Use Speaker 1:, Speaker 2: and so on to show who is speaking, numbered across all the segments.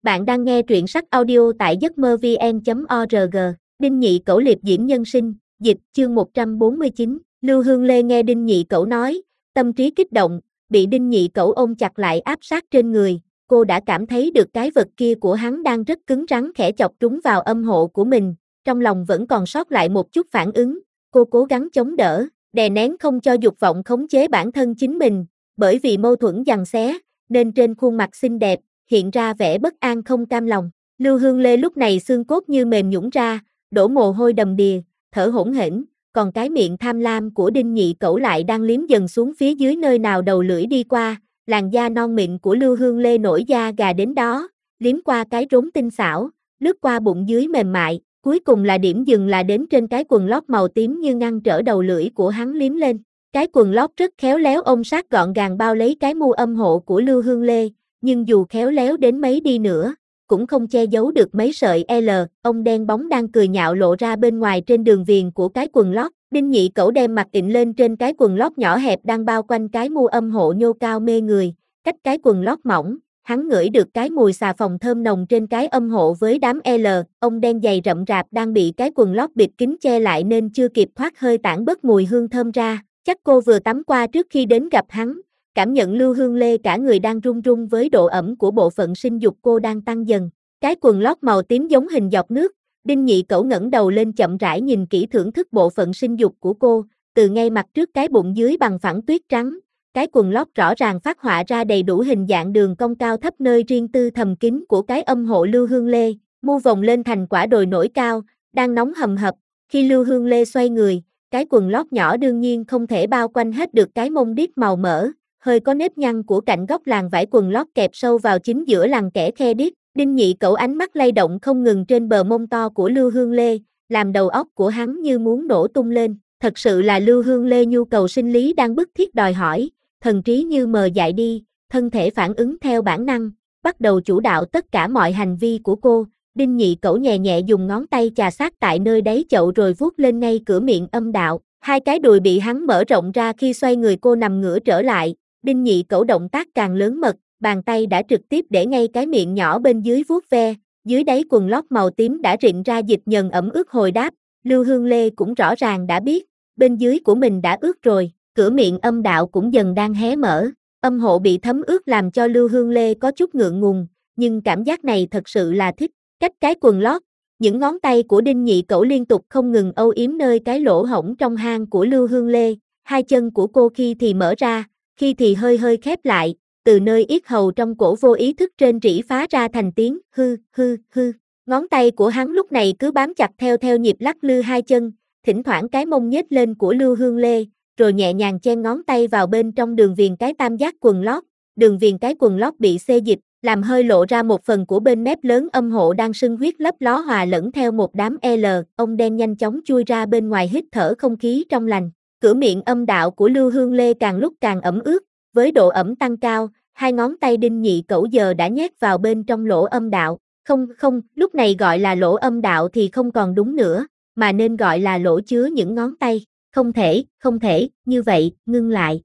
Speaker 1: Bạn đang nghe truyện sách audio tại giấc mơ vn.org. Đinh Nhị Cẩu liệp diễm nhân sinh, dịch, chương 149. Lưu Hương Lê nghe Đinh Nhị Cẩu nói, tâm trí kích động, bị Đinh Nhị Cẩu ôm chặt lại áp sát trên người. Cô đã cảm thấy được cái vật kia của hắn đang rất cứng rắn khẽ chọc trúng vào âm hộ của mình, trong lòng vẫn còn sót lại một chút phản ứng. Cô cố gắng chống đỡ, đè nén không cho dục vọng khống chế bản thân chính mình, bởi vì mâu thuẫn giằng xé, nên trên khuôn mặt xinh đẹp hiện ra vẻ bất an không cam lòng. Lưu Hương Lê lúc này xương cốt như mềm nhũn ra, đổ mồ hôi đầm đìa, thở hổn hển, còn cái miệng tham lam của Đinh Nhị Cẩu lại đang liếm dần xuống phía dưới nơi nào đầu lưỡi đi qua. Làn da non mịn của Lưu Hương Lê nổi da gà đến đó, liếm qua cái rốn tinh xảo, lướt qua bụng dưới mềm mại, cuối cùng là điểm dừng là đến trên cái quần lót màu tím như ngăn trở đầu lưỡi của hắn liếm lên. Cái quần lót rất khéo léo ôm sát gọn gàng bao lấy cái mu âm hộ của Lưu Hương Lê, nhưng dù khéo léo đến mấy đi nữa, cũng không che giấu được mấy sợi ông đen bóng đang cười nhạo lộ ra bên ngoài trên đường viền của cái quần lót. Đinh Nhị Cẩu đem mặt ịn lên trên cái quần lót nhỏ hẹp đang bao quanh cái mu âm hộ nhô cao mê người, cách cái quần lót mỏng, hắn ngửi được cái mùi xà phòng thơm nồng trên cái âm hộ với đám ông đen dày rậm rạp đang bị cái quần lót bịt kín che lại nên chưa kịp thoát hơi tản bớt mùi hương thơm ra. Chắc cô vừa tắm qua trước khi đến gặp hắn. Cảm nhận Lưu Hương Lê cả người đang run run với độ ẩm của bộ phận sinh dục cô đang tăng dần. Cái quần lót màu tím giống hình giọt nước. Đinh Nhị Cẩu ngẩng đầu lên chậm rãi nhìn kỹ thưởng thức bộ phận sinh dục của cô, từ ngay mặt trước cái bụng dưới bằng phẳng tuyết trắng. Cái quần lót rõ ràng phát họa ra đầy đủ hình dạng đường cong cao thấp nơi riêng tư thầm kín của cái âm hộ Lưu Hương Lê, mu vòng lên thành quả đồi nổi cao, đang nóng hầm hập. Khi Lưu Hương Lê xoay người, cái quần lót nhỏ đương nhiên không thể bao quanh hết được cái mông đít màu mỡ, hơi có nếp nhăn của cạnh góc làn vải quần lót kẹp sâu vào chính giữa làn kẽ khe đít. Đinh Nhị Cẩu ánh mắt lay động không ngừng trên bờ mông to của Lưu Hương Lê, làm đầu óc của hắn như muốn nổ tung lên. Thật sự là Lưu Hương Lê nhu cầu sinh lý đang bức thiết đòi hỏi, thần trí như mờ dại đi, thân thể phản ứng theo bản năng, bắt đầu chủ đạo tất cả mọi hành vi của cô. Đinh Nhị Cẩu nhẹ nhẹ dùng ngón tay chà sát tại nơi đáy chậu rồi vuốt lên ngay cửa miệng âm đạo. Hai cái đùi bị hắn mở rộng ra khi xoay người cô nằm ngửa trở lại. Đinh Nhị Cẩu động tác càng lớn mật, bàn tay đã trực tiếp để ngay cái miệng nhỏ bên dưới vuốt ve, dưới đáy quần lót màu tím đã rịn ra dịch nhờn ẩm ướt hồi đáp. Lưu Hương Lê cũng rõ ràng đã biết, bên dưới của mình đã ướt rồi, cửa miệng âm đạo cũng dần đang hé mở, âm hộ bị thấm ướt làm cho Lưu Hương Lê có chút ngượng ngùng, nhưng cảm giác này thật sự là thích. Cách cái quần lót, những ngón tay của Đinh Nhị Cẩu liên tục không ngừng âu yếm nơi cái lỗ hổng trong hang của Lưu Hương Lê, hai chân của cô khi thì mở ra, khi thì hơi hơi khép lại, từ nơi yết hầu trong cổ vô ý thức trên rỉ phá ra thành tiếng hư hư hư. Ngón tay của hắn lúc này cứ bám chặt theo nhịp lắc lư hai chân, thỉnh thoảng cái mông nhếch lên của Lưu Hương Lê, rồi nhẹ nhàng chen ngón tay vào bên trong đường viền cái tam giác quần lót. Đường viền cái quần lót bị xê dịch, làm hơi lộ ra một phần của bên mép lớn âm hộ đang sưng huyết lấp ló hòa lẫn theo một đám ông đen nhanh chóng chui ra bên ngoài hít thở không khí trong lành. Cửa miệng âm đạo của Lưu Hương Lê càng lúc càng ẩm ướt, với độ ẩm tăng cao, hai ngón tay Đinh Nhị Cẩu giờ đã nhét vào bên trong lỗ âm đạo. Không, lúc này gọi là lỗ âm đạo thì không còn đúng nữa, mà nên gọi là lỗ chứa những ngón tay. Không thể, như vậy, ngưng lại.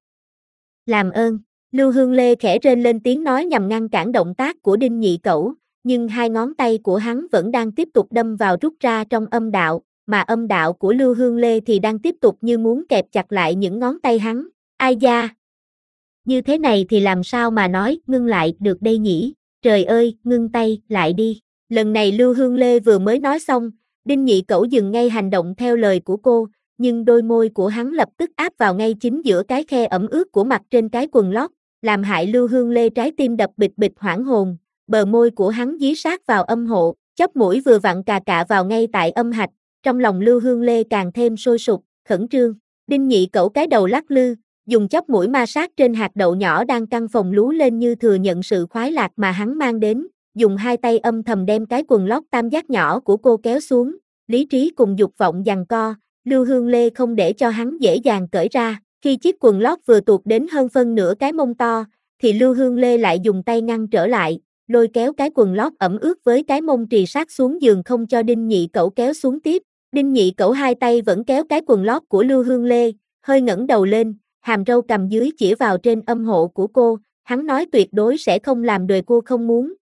Speaker 1: Làm ơn. Lưu Hương Lê khẽ rên lên tiếng nói nhằm ngăn cản động tác của Đinh Nhị Cẩu, nhưng hai ngón tay của hắn vẫn đang tiếp tục đâm vào rút ra trong âm đạo, mà âm đạo của Lưu Hương Lê thì đang tiếp tục như muốn kẹp chặt lại những ngón tay hắn. Ai da! Như thế này thì làm sao mà nói ngưng lại được đây nhỉ? Trời ơi, ngưng tay, lại đi. Lần này Lưu Hương Lê vừa mới nói xong, Đinh Nhị Cẩu dừng ngay hành động theo lời của cô, nhưng đôi môi của hắn lập tức áp vào ngay chính giữa cái khe ẩm ướt của mặt trên cái quần lót, làm hại Lưu Hương Lê trái tim đập bịch bịch hoảng hồn. Bờ môi của hắn dí sát vào âm hộ, chóp mũi vừa vặn cà vào ngay tại âm hạch, trong lòng Lưu Hương Lê càng thêm sôi sục, khẩn trương. Đinh Nhị Cẩu cái đầu lắc lư, dùng chóp mũi ma sát trên hạt đậu nhỏ đang căng phồng lú lên như thừa nhận sự khoái lạc mà hắn mang đến, dùng hai tay âm thầm đem cái quần lót tam giác nhỏ của cô kéo xuống, lý trí cùng dục vọng giằng co. Lưu Hương Lê không để cho hắn dễ dàng cởi ra, khi chiếc quần lót vừa tuột đến hơn phân nửa cái mông to, thì Lưu Hương Lê lại dùng tay ngăn trở lại, lôi kéo cái quần lót ẩm ướt với cái mông trì sát xuống giường không cho Đinh Nhị Cẩu kéo xuống tiếp. Đinh Nhị Cẩu hai tay vẫn kéo cái quần lót của Lưu Hương Lê, hơi ngẩng đầu lên, hàm râu cầm dưới chĩa vào trên âm hộ của cô, hắn nói tuyệt đối sẽ không làm đời cô không muốn,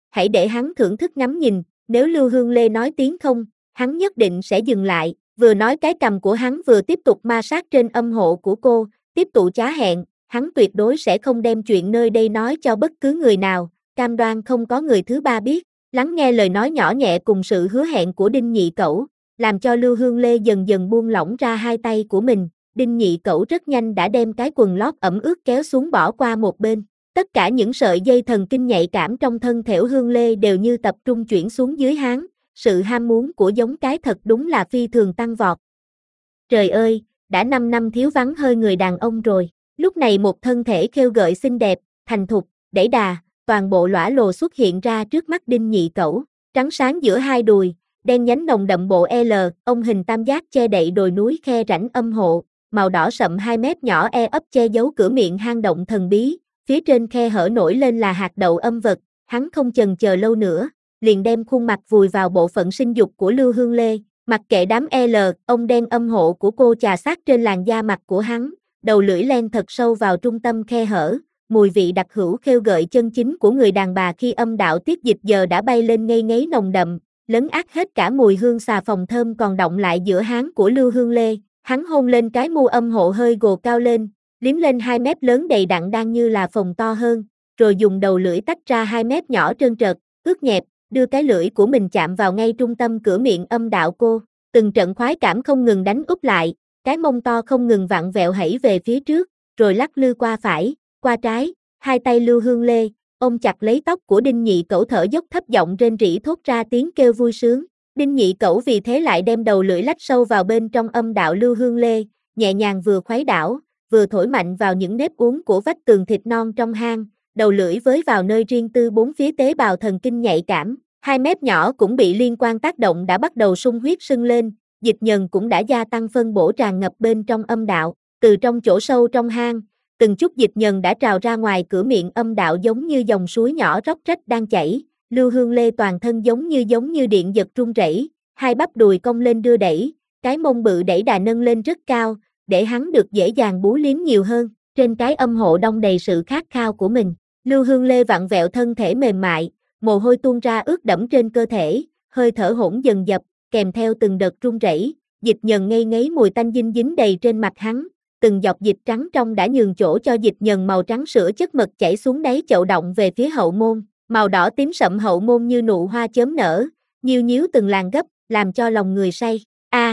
Speaker 1: hãy để hắn thưởng thức ngắm nhìn, nếu Lưu Hương Lê nói tiếng không, hắn nhất định sẽ dừng lại, vừa nói cái cầm của hắn vừa tiếp tục ma sát trên âm hộ của cô, tiếp tục trá hẹn, hắn tuyệt đối sẽ không đem chuyện nơi đây nói cho bất cứ người nào, cam đoan không có người thứ ba biết, lắng nghe lời nói nhỏ nhẹ cùng sự hứa hẹn của Đinh Nhị Cẩu, làm cho Lưu Hương Lê dần dần buông lỏng ra hai tay của mình, Đinh Nhị Cẩu rất nhanh đã đem cái quần lót ẩm ướt kéo xuống bỏ qua một bên. Tất cả những sợi dây thần kinh nhạy cảm trong thân thể Hương Lê đều như tập trung chuyển xuống dưới hắn, sự ham muốn của giống cái thật đúng là phi thường tăng vọt. Trời ơi, đã 5 năm thiếu vắng hơi người đàn ông rồi, lúc này một thân thể khêu gợi xinh đẹp, thành thục, đẩy đà, toàn bộ lõa lồ xuất hiện ra trước mắt Đinh Nhị Cẩu, trắng sáng giữa hai đùi, đen nhánh nồng đậm bộ L, ông hình tam giác che đậy đồi núi khe rãnh âm hộ, màu đỏ sậm 2 mét nhỏ ấp che giấu cửa miệng hang động thần bí. Phía trên khe hở nổi lên là hạt đậu âm vật, hắn không chần chờ lâu nữa, liền đem khuôn mặt vùi vào bộ phận sinh dục của Lưu Hương Lê, mặc kệ đám L, ông đen âm hộ của cô chà sát trên làn da mặt của hắn, đầu lưỡi len thật sâu vào trung tâm khe hở, mùi vị đặc hữu khêu gợi chân chính của người đàn bà khi âm đạo tiết dịch giờ đã bay lên ngây ngấy nồng đậm, lấn át hết cả mùi hương xà phòng thơm còn đọng lại giữa háng của Lưu Hương Lê, hắn hôn lên cái mu âm hộ hơi gồ cao lên, liếm lên 2 mép lớn đầy đặn đang như là phồng to hơn, rồi dùng đầu lưỡi tách ra 2 mép nhỏ trơn trượt, ướt nhẹp, đưa cái lưỡi của mình chạm vào ngay trung tâm cửa miệng âm đạo cô, từng trận khoái cảm không ngừng đánh úp lại, cái mông to không ngừng vặn vẹo hẩy về phía trước, rồi lắc lư qua phải, qua trái, hai tay Lưu Hương Lê, ôm chặt lấy tóc của Đinh Nhị Cẩu thở dốc thấp giọng rên rỉ thốt ra tiếng kêu vui sướng, Đinh Nhị Cẩu vì thế lại đem đầu lưỡi lách sâu vào bên trong âm đạo Lưu Hương Lê, nhẹ nhàng vừa khuấy đảo, vừa thổi mạnh vào những nếp uốn của vách tường thịt non trong hang, đầu lưỡi với vào nơi riêng tư bốn phía tế bào thần kinh nhạy cảm, hai mép nhỏ cũng bị liên quan tác động đã bắt đầu sung huyết sưng lên, dịch nhờn cũng đã gia tăng phân bổ tràn ngập bên trong âm đạo, từ trong chỗ sâu trong hang, từng chút dịch nhờn đã trào ra ngoài cửa miệng âm đạo giống như dòng suối nhỏ róc rách đang chảy, Lưu Hương Lê toàn thân giống như điện giật run rẩy, hai bắp đùi cong lên đưa đẩy, cái mông bự đẩy đà nâng lên rất cao, để hắn được dễ dàng bú liếm nhiều hơn, trên cái âm hộ đong đầy sự khát khao của mình. Lưu Hương Lê vặn vẹo thân thể mềm mại, mồ hôi tuôn ra ướt đẫm trên cơ thể, hơi thở hỗn dần dập, kèm theo từng đợt run rẩy, dịch nhờn ngây ngấy mùi tanh dinh dính đầy trên mặt hắn, từng giọt dịch trắng trong đã nhường chỗ cho dịch nhờn màu trắng sữa chất mật chảy xuống đáy chậu động về phía hậu môn, màu đỏ tím sậm hậu môn như nụ hoa chớm nở, nhiêu nhíu từng làn gấp, làm cho lòng người say.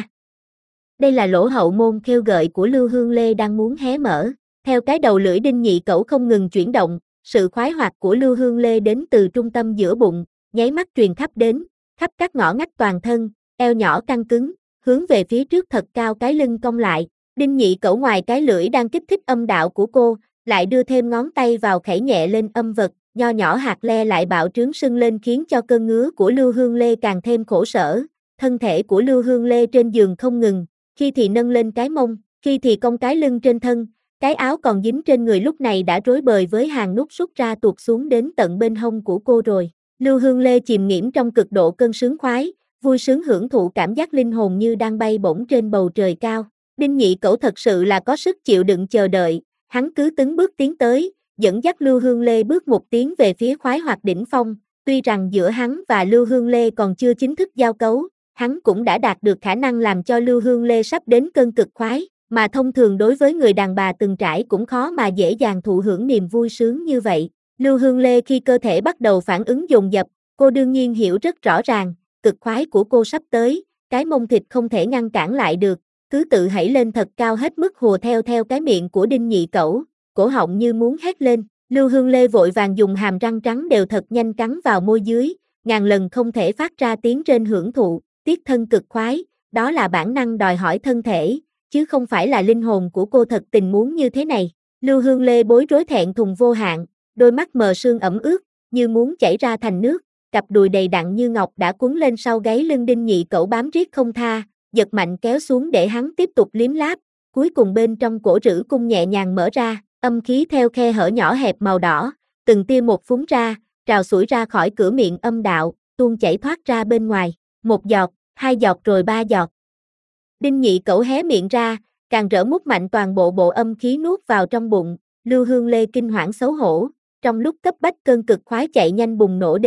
Speaker 1: Đây là lỗ hậu môn khêu gợi của Lưu Hương Lê đang muốn hé mở, theo cái đầu lưỡi Đinh Nhị Cẩu không ngừng chuyển động, sự khoái hoạt của Lưu Hương Lê đến từ trung tâm giữa bụng, nháy mắt truyền khắp đến, khắp các ngõ ngách toàn thân, eo nhỏ căng cứng, hướng về phía trước thật cao cái lưng cong lại, Đinh Nhị Cẩu ngoài cái lưỡi đang kích thích âm đạo của cô, lại đưa thêm ngón tay vào khẩy nhẹ lên âm vật, nho nhỏ hạt le lại bạo trướng sưng lên khiến cho cơn ngứa của Lưu Hương Lê càng thêm khổ sở, thân thể của Lưu Hương Lê trên giường không ngừng, khi thì nâng lên cái mông, khi thì cong cái lưng trên thân, cái áo còn dính trên người lúc này đã rối bời với hàng nút rút ra tuột xuống đến tận bên hông của cô rồi. Lưu Hương Lê chìm nghiễm trong cực độ cơn sướng khoái, vui sướng hưởng thụ cảm giác linh hồn như đang bay bổng trên bầu trời cao. Đinh Nhị Cẩu thật sự là có sức chịu đựng chờ đợi, hắn cứ từng bước tiến tới, dẫn dắt Lưu Hương Lê bước một tiến về phía khoái hoạt đỉnh phong, tuy rằng giữa hắn và Lưu Hương Lê còn chưa chính thức giao cấu, hắn cũng đã đạt được khả năng làm cho Lưu Hương Lê sắp đến cơn cực khoái, mà thông thường đối với người đàn bà từng trải cũng khó mà dễ dàng thụ hưởng niềm vui sướng như vậy. Lưu Hương Lê khi cơ thể bắt đầu phản ứng dồn dập, cô đương nhiên hiểu rất rõ ràng, cực khoái của cô sắp tới, cái mông thịt không thể ngăn cản lại được, cứ tự hãy lên thật cao hết mức hùa theo cái miệng của Đinh Nhị Cẩu, cổ họng như muốn hét lên. Lưu Hương Lê vội vàng dùng hàm răng trắng đều thật nhanh cắn vào môi dưới, ngàn lần không thể phát ra tiếng rên hưởng thụ, tiết thân cực khoái, đó là bản năng đòi hỏi thân thể, chứ không phải là linh hồn của cô thật tình muốn như thế này. Lưu Hương Lê bối rối thẹn thùng vô hạn, đôi mắt mờ sương ẩm ướt, như muốn chảy ra thành nước, cặp đùi đầy đặn như ngọc đã cuốn lên sau gáy lưng Đinh Nhị Cẩu bám riết không tha, giật mạnh kéo xuống để hắn tiếp tục liếm láp, cuối cùng bên trong cổ rữ cung nhẹ nhàng mở ra, âm khí theo khe hở nhỏ hẹp màu đỏ, từng tia một phúng ra, trào sủi ra khỏi cửa miệng âm đạo, tuôn chảy thoát ra bên ngoài, một giọt, hai giọt rồi ba giọt. Đinh Nhị Cẩu hé miệng ra, càng rỡ mút mạnh toàn bộ âm khí nuốt vào trong bụng, Lưu Hương Lê kinh hoảng xấu hổ, trong lúc cấp bách cơn cực khoái chạy nhanh bùng nổ đến,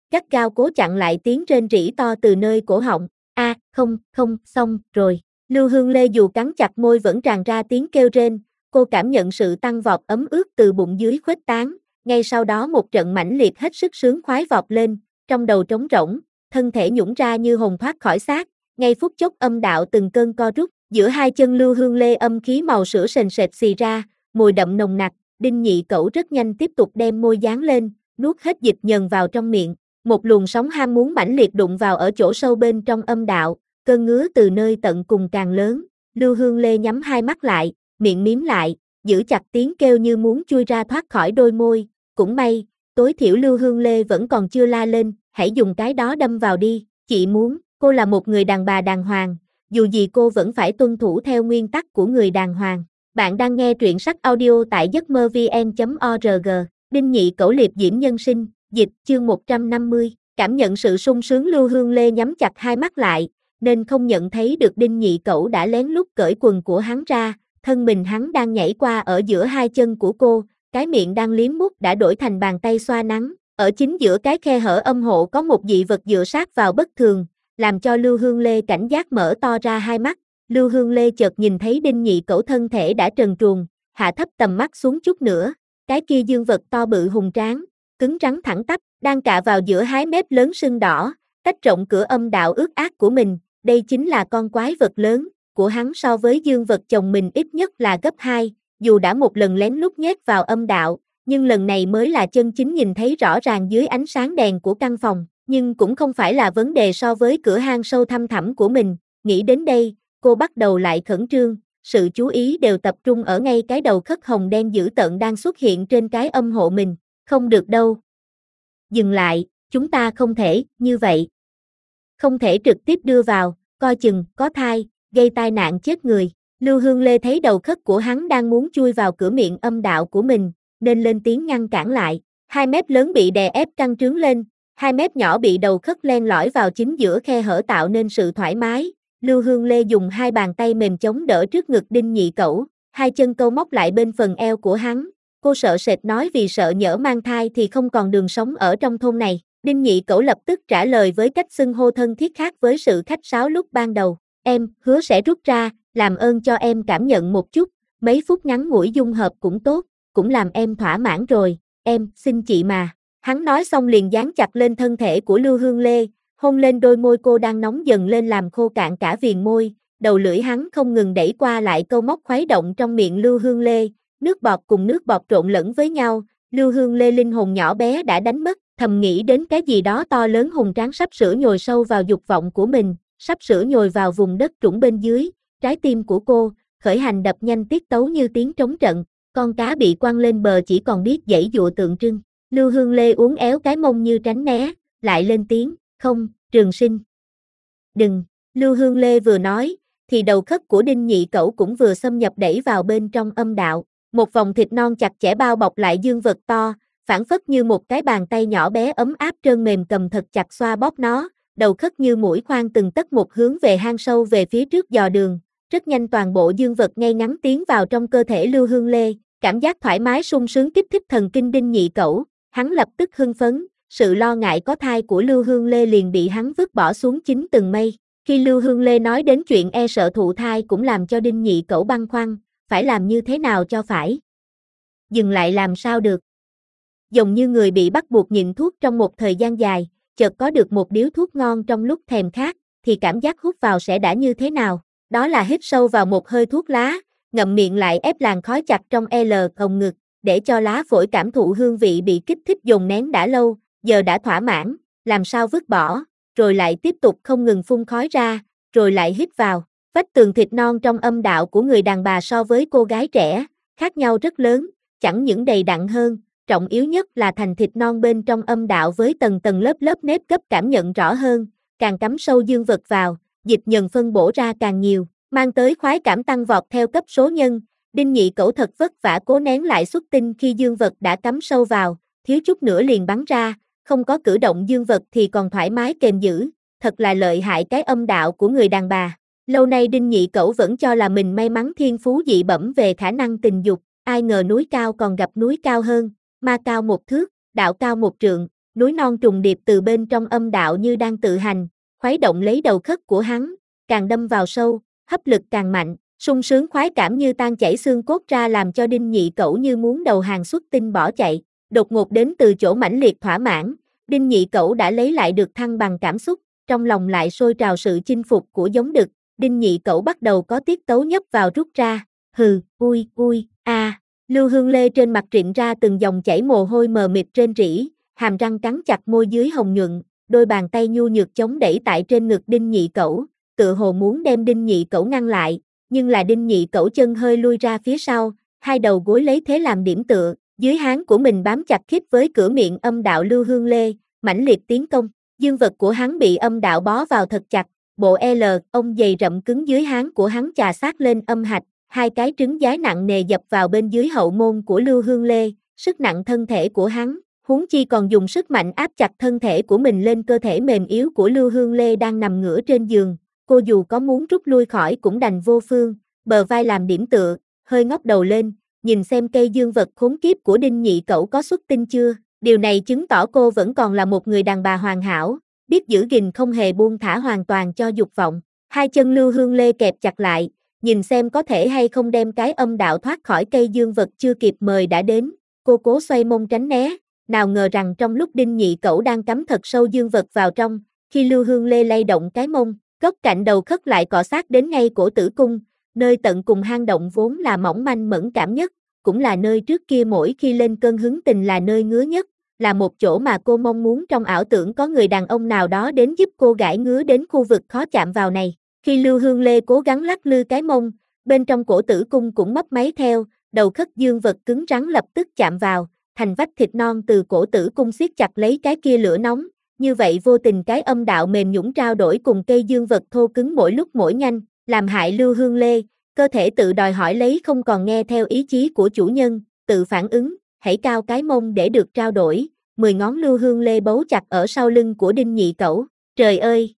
Speaker 1: gắt gao cố chặn lại tiếng rên rỉ to từ nơi cổ họng. Không, xong rồi. Lưu Hương Lê dù cắn chặt môi vẫn tràn ra tiếng kêu rên, cô cảm nhận sự tăng vọt ấm ướt từ bụng dưới khuếch tán, ngay sau đó một trận mãnh liệt hết sức sướng khoái vọt lên, trong đầu trống rỗng, thân thể nhũn ra như hồn thoát khỏi xác, ngay phút chốc âm đạo từng cơn co rút, giữa hai chân Lưu Hương Lê âm khí màu sữa sền sệt xì ra, mùi đậm nồng nặc, Đinh Nhị Cẩu rất nhanh tiếp tục đem môi dán lên, nuốt hết dịch nhờn vào trong miệng, một luồng sóng ham muốn mãnh liệt đụng vào ở chỗ sâu bên trong âm đạo, cơn ngứa từ nơi tận cùng càng lớn, Lưu Hương Lê nhắm hai mắt lại, miệng mím lại, giữ chặt tiếng kêu như muốn chui ra thoát khỏi đôi môi, cũng may, tối thiểu Lưu Hương Lê vẫn còn chưa la lên, hãy dùng cái đó đâm vào đi, chị muốn, cô là một người đàn bà đàng hoàng, dù gì cô vẫn phải tuân thủ theo nguyên tắc của người đàng hoàng. Bạn đang nghe truyện sách audio tại giấc mơ vn.org, Đinh Nhị Cẩu liệp diễm nhân sinh, dịch, chương 150, cảm nhận sự sung sướng Lưu Hương Lê nhắm chặt hai mắt lại, nên không nhận thấy được Đinh Nhị Cẩu đã lén lút cởi quần của hắn ra, thân mình hắn đang nhảy qua ở giữa hai chân của cô, cái miệng đang liếm mút đã đổi thành bàn tay xoa nắng, ở chính giữa cái khe hở âm hộ có một dị vật dựa sát vào bất thường, làm cho Lưu Hương Lê cảnh giác mở to ra hai mắt. Lưu Hương Lê chợt nhìn thấy Đinh Nhị Cẩu thân thể đã trần truồng, hạ thấp tầm mắt xuống chút nữa, cái kia dương vật to bự hùng tráng, cứng rắn thẳng tắp, đang cạ vào giữa hai mép lớn sưng đỏ, tách rộng cửa âm đạo ướt át của mình, đây chính là con quái vật lớn, của hắn so với dương vật chồng mình ít nhất là gấp 2, dù đã một lần lén lút nhét vào âm đạo, nhưng lần này mới là chân chính nhìn thấy rõ ràng dưới ánh sáng đèn của căn phòng, nhưng cũng không phải là vấn đề so với cửa hang sâu thăm thẳm của mình, nghĩ đến đây, cô bắt đầu lại khẩn trương, sự chú ý đều tập trung ở ngay cái đầu khất hồng đen dữ tợn đang xuất hiện trên cái âm hộ mình, không được đâu. Dừng lại, chúng ta không thể, như vậy. Không thể trực tiếp đưa vào, coi chừng, có thai, gây tai nạn chết người. Lưu Hương Lê thấy đầu khất của hắn đang muốn chui vào cửa miệng âm đạo của mình, nên lên tiếng ngăn cản lại. Hai mép lớn bị đè ép căng trướng lên, hai mép nhỏ bị đầu khất len lỏi vào chính giữa khe hở tạo nên sự thoải mái. Lưu Hương Lê dùng hai bàn tay mềm chống đỡ trước ngực Đinh Nhị Cẩu, hai chân câu móc lại bên phần eo của hắn. Cô sợ sệt nói vì sợ nhỡ mang thai thì không còn đường sống ở trong thôn này. Đinh Nhị Cẩu lập tức trả lời với cách xưng hô thân thiết khác với sự khách sáo lúc ban đầu. Em hứa sẽ rút ra, làm ơn cho em cảm nhận một chút, mấy phút ngắn ngủi dung hợp cũng tốt, cũng làm em thỏa mãn rồi, em xin chị mà. Hắn nói xong liền dán chặt lên thân thể của Lưu Hương Lê, hôn lên đôi môi cô đang nóng dần lên làm khô cạn cả viền môi, đầu lưỡi hắn không ngừng đẩy qua lại câu móc khuấy động trong miệng Lưu Hương Lê, nước bọt cùng nước bọt trộn lẫn với nhau, Lưu Hương Lê linh hồn nhỏ bé đã đánh mất, thầm nghĩ đến cái gì đó to lớn hùng tráng sắp sửa nhồi sâu vào dục vọng của mình, sắp sửa nhồi vào vùng đất trũng bên dưới, trái tim của cô, khởi hành đập nhanh tiết tấu như tiếng trống trận, con cá bị quăng lên bờ chỉ còn biết giãy giụa tượng trưng, Lưu Hương Lê uốn éo cái mông như tránh né, lại lên tiếng, không, Trường Sinh. Đừng, Lưu Hương Lê vừa nói, thì đầu khất của Đinh Nhị Cẩu cũng vừa xâm nhập đẩy vào bên trong âm đạo, một vòng thịt non chặt chẽ bao bọc lại dương vật to, phảng phất như một cái bàn tay nhỏ bé ấm áp trơn mềm cầm thật chặt xoa bóp nó, đầu khất như mũi khoan từng tấc một hướng về hang sâu về phía trước dò đường, rất nhanh toàn bộ dương vật ngay ngắn tiến vào trong cơ thể Lưu Hương Lê, cảm giác thoải mái sung sướng kích thích thần kinh Đinh Nhị Cẩu, hắn lập tức hưng phấn, sự lo ngại có thai của Lưu Hương Lê liền bị hắn vứt bỏ xuống chín tầng mây. Khi Lưu Hương Lê nói đến chuyện e sợ thụ thai cũng làm cho Đinh Nhị Cẩu băn khoăn, phải làm như thế nào cho phải. Dừng lại làm sao được. Giống như người bị bắt buộc nhịn thuốc trong một thời gian dài, chợt có được một điếu thuốc ngon trong lúc thèm khát, thì cảm giác hút vào sẽ đã như thế nào? Đó là hít sâu vào một hơi thuốc lá, ngậm miệng lại ép làn khói chặt trong lồng ngực, để cho lá phổi cảm thụ hương vị bị kích thích dồn nén đã lâu, giờ đã thỏa mãn, làm sao vứt bỏ, rồi lại tiếp tục không ngừng phun khói ra, rồi lại hít vào. Vách tường thịt non trong âm đạo của người đàn bà so với cô gái trẻ, khác nhau rất lớn, chẳng những đầy đặn hơn, trọng yếu nhất là thành thịt non bên trong âm đạo với tầng tầng lớp lớp nếp gấp cảm nhận rõ hơn, càng cắm sâu dương vật vào, dịch nhờn phân bổ ra càng nhiều, mang tới khoái cảm tăng vọt theo cấp số nhân. Đinh Nhị Cẩu thật vất vả cố nén lại xuất tinh khi dương vật đã cắm sâu vào, thiếu chút nữa liền bắn ra, không có cử động dương vật thì còn thoải mái kềm giữ, thật là lợi hại cái âm đạo của người đàn bà. Lâu nay Đinh Nhị Cẩu vẫn cho là mình may mắn thiên phú dị bẩm về khả năng tình dục, ai ngờ núi cao còn gặp núi cao hơn, ma cao một thước, đạo cao một trượng, núi non trùng điệp từ bên trong âm đạo như đang tự hành, khuấy động lấy đầu khất của hắn, càng đâm vào sâu, hấp lực càng mạnh, sung sướng khoái cảm như tan chảy xương cốt ra làm cho Đinh Nhị Cẩu như muốn đầu hàng xuất tinh bỏ chạy, đột ngột đến từ chỗ mãnh liệt thỏa mãn, Đinh Nhị Cẩu đã lấy lại được thăng bằng cảm xúc, trong lòng lại sôi trào sự chinh phục của giống đực, Đinh Nhị Cẩu bắt đầu có tiết tấu nhấp vào rút ra, hừ, ui, a. Lưu Hương Lê trên mặt rịn ra từng dòng chảy mồ hôi mờ mịt rên rỉ, hàm răng cắn chặt môi dưới hồng nhuận, đôi bàn tay nhu nhược chống đẩy tại trên ngực Đinh Nhị Cẩu, tựa hồ muốn đem Đinh Nhị Cẩu ngăn lại, nhưng là Đinh Nhị Cẩu chân hơi lui ra phía sau, hai đầu gối lấy thế làm điểm tựa, dưới háng của mình bám chặt khít với cửa miệng âm đạo Lưu Hương Lê, mãnh liệt tiến công, dương vật của hắn bị âm đạo bó vào thật chặt, bộ ông dày rậm cứng dưới háng của hắn chà sát lên âm hạch, hai cái trứng giái nặng nề dập vào bên dưới hậu môn của Lưu Hương Lê, sức nặng thân thể của hắn, huống chi còn dùng sức mạnh áp chặt thân thể của mình lên cơ thể mềm yếu của Lưu Hương Lê đang nằm ngửa trên giường, cô dù có muốn rút lui khỏi cũng đành vô phương, bờ vai làm điểm tựa, hơi ngóc đầu lên, nhìn xem cây dương vật khốn kiếp của Đinh Nhị Cẩu có xuất tinh chưa, điều này chứng tỏ cô vẫn còn là một người đàn bà hoàn hảo, biết giữ gìn không hề buông thả hoàn toàn cho dục vọng, hai chân Lưu Hương Lê kẹp chặt lại, nhìn xem có thể hay không đem cái âm đạo thoát khỏi cây dương vật chưa kịp mời đã đến, cô cố xoay mông tránh né, nào ngờ rằng trong lúc Đinh Nhị Cẩu đang cắm thật sâu dương vật vào trong, khi Lưu Hương Lê lay động cái mông, góc cạnh đầu khất lại cọ sát đến ngay cổ tử cung, nơi tận cùng hang động vốn là mỏng manh mẫn cảm nhất, cũng là nơi trước kia mỗi khi lên cơn hứng tình là nơi ngứa nhất, là một chỗ mà cô mong muốn trong ảo tưởng có người đàn ông nào đó đến giúp cô gãi ngứa đến khu vực khó chạm vào này. Khi Lưu Hương Lê cố gắng lắc lư cái mông, bên trong cổ tử cung cũng mấp máy theo, đầu khất dương vật cứng rắn lập tức chạm vào, thành vách thịt non từ cổ tử cung siết chặt lấy cái kia lửa nóng, như vậy vô tình cái âm đạo mềm nhũn trao đổi cùng cây dương vật thô cứng mỗi lúc mỗi nhanh, làm hại Lưu Hương Lê, cơ thể tự đòi hỏi lấy không còn nghe theo ý chí của chủ nhân, tự phản ứng, hãy cao cái mông để được trao đổi, 10 ngón Lưu Hương Lê bấu chặt ở sau lưng của Đinh Nhị Cẩu, trời ơi!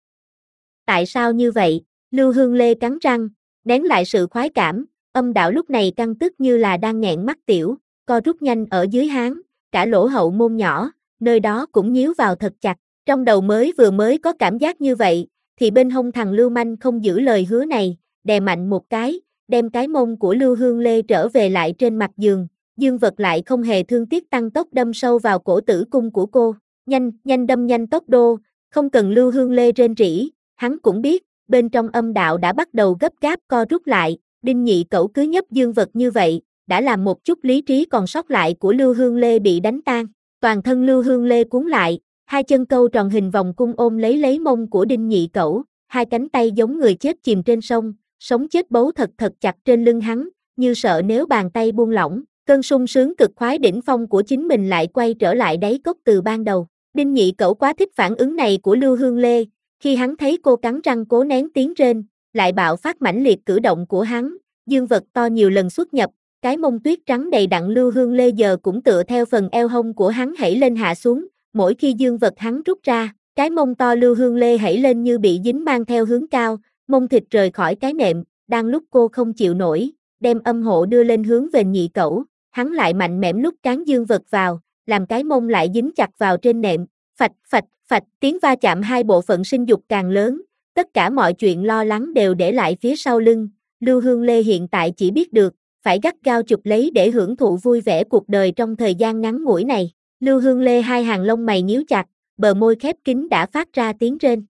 Speaker 1: Tại sao như vậy? Lưu Hương Lê cắn răng, nén lại sự khoái cảm, âm đạo lúc này căng tức như là đang nghẹn mắc tiểu, co rút nhanh ở dưới háng, cả lỗ hậu môn nhỏ, nơi đó cũng nhíu vào thật chặt, trong đầu vừa mới có cảm giác như vậy, thì bên hông thằng Lưu Manh không giữ lời hứa này, đè mạnh một cái, đem cái mông của Lưu Hương Lê trở về lại trên mặt giường, dương vật lại không hề thương tiếc tăng tốc đâm sâu vào cổ tử cung của cô, nhanh đâm nhanh tốc độ, không cần Lưu Hương Lê rên rỉ, hắn cũng biết, bên trong âm đạo đã bắt đầu gấp gáp co rút lại, Đinh Nhị Cẩu cứ nhấp dương vật như vậy, đã làm một chút lý trí còn sót lại của Lưu Hương Lê bị đánh tan, toàn thân Lưu Hương Lê cuốn lại, hai chân câu tròn hình vòng cung ôm lấy mông của Đinh Nhị Cẩu, hai cánh tay giống người chết chìm trên sông, sống chết bấu thật chặt trên lưng hắn, như sợ nếu bàn tay buông lỏng, cơn sung sướng cực khoái đỉnh phong của chính mình lại quay trở lại đáy cốc từ ban đầu. Đinh Nhị Cẩu quá thích phản ứng này của Lưu Hương Lê, khi hắn thấy cô cắn răng cố nén tiếng rên, lại bạo phát mãnh liệt cử động của hắn, dương vật to nhiều lần xuất nhập, cái mông tuyết trắng đầy đặn Lưu Hương Lê giờ cũng tựa theo phần eo hông của hắn hẩy lên hạ xuống, mỗi khi dương vật hắn rút ra, cái mông to Lưu Hương Lê hẩy lên như bị dính mang theo hướng cao, mông thịt rời khỏi cái nệm, đang lúc cô không chịu nổi, đem âm hộ đưa lên hướng về Nhị Cẩu, hắn lại mạnh mẽ lúc cán dương vật vào, làm cái mông lại dính chặt vào trên nệm, phạch, tiếng va chạm hai bộ phận sinh dục càng lớn, tất cả mọi chuyện lo lắng đều để lại phía sau lưng, Lưu Hương Lê hiện tại chỉ biết được, phải gắt gao chụp lấy để hưởng thụ vui vẻ cuộc đời trong thời gian ngắn ngủi này. Lưu Hương Lê hai hàng lông mày nhíu chặt, bờ môi khép kín đã phát ra tiếng rên,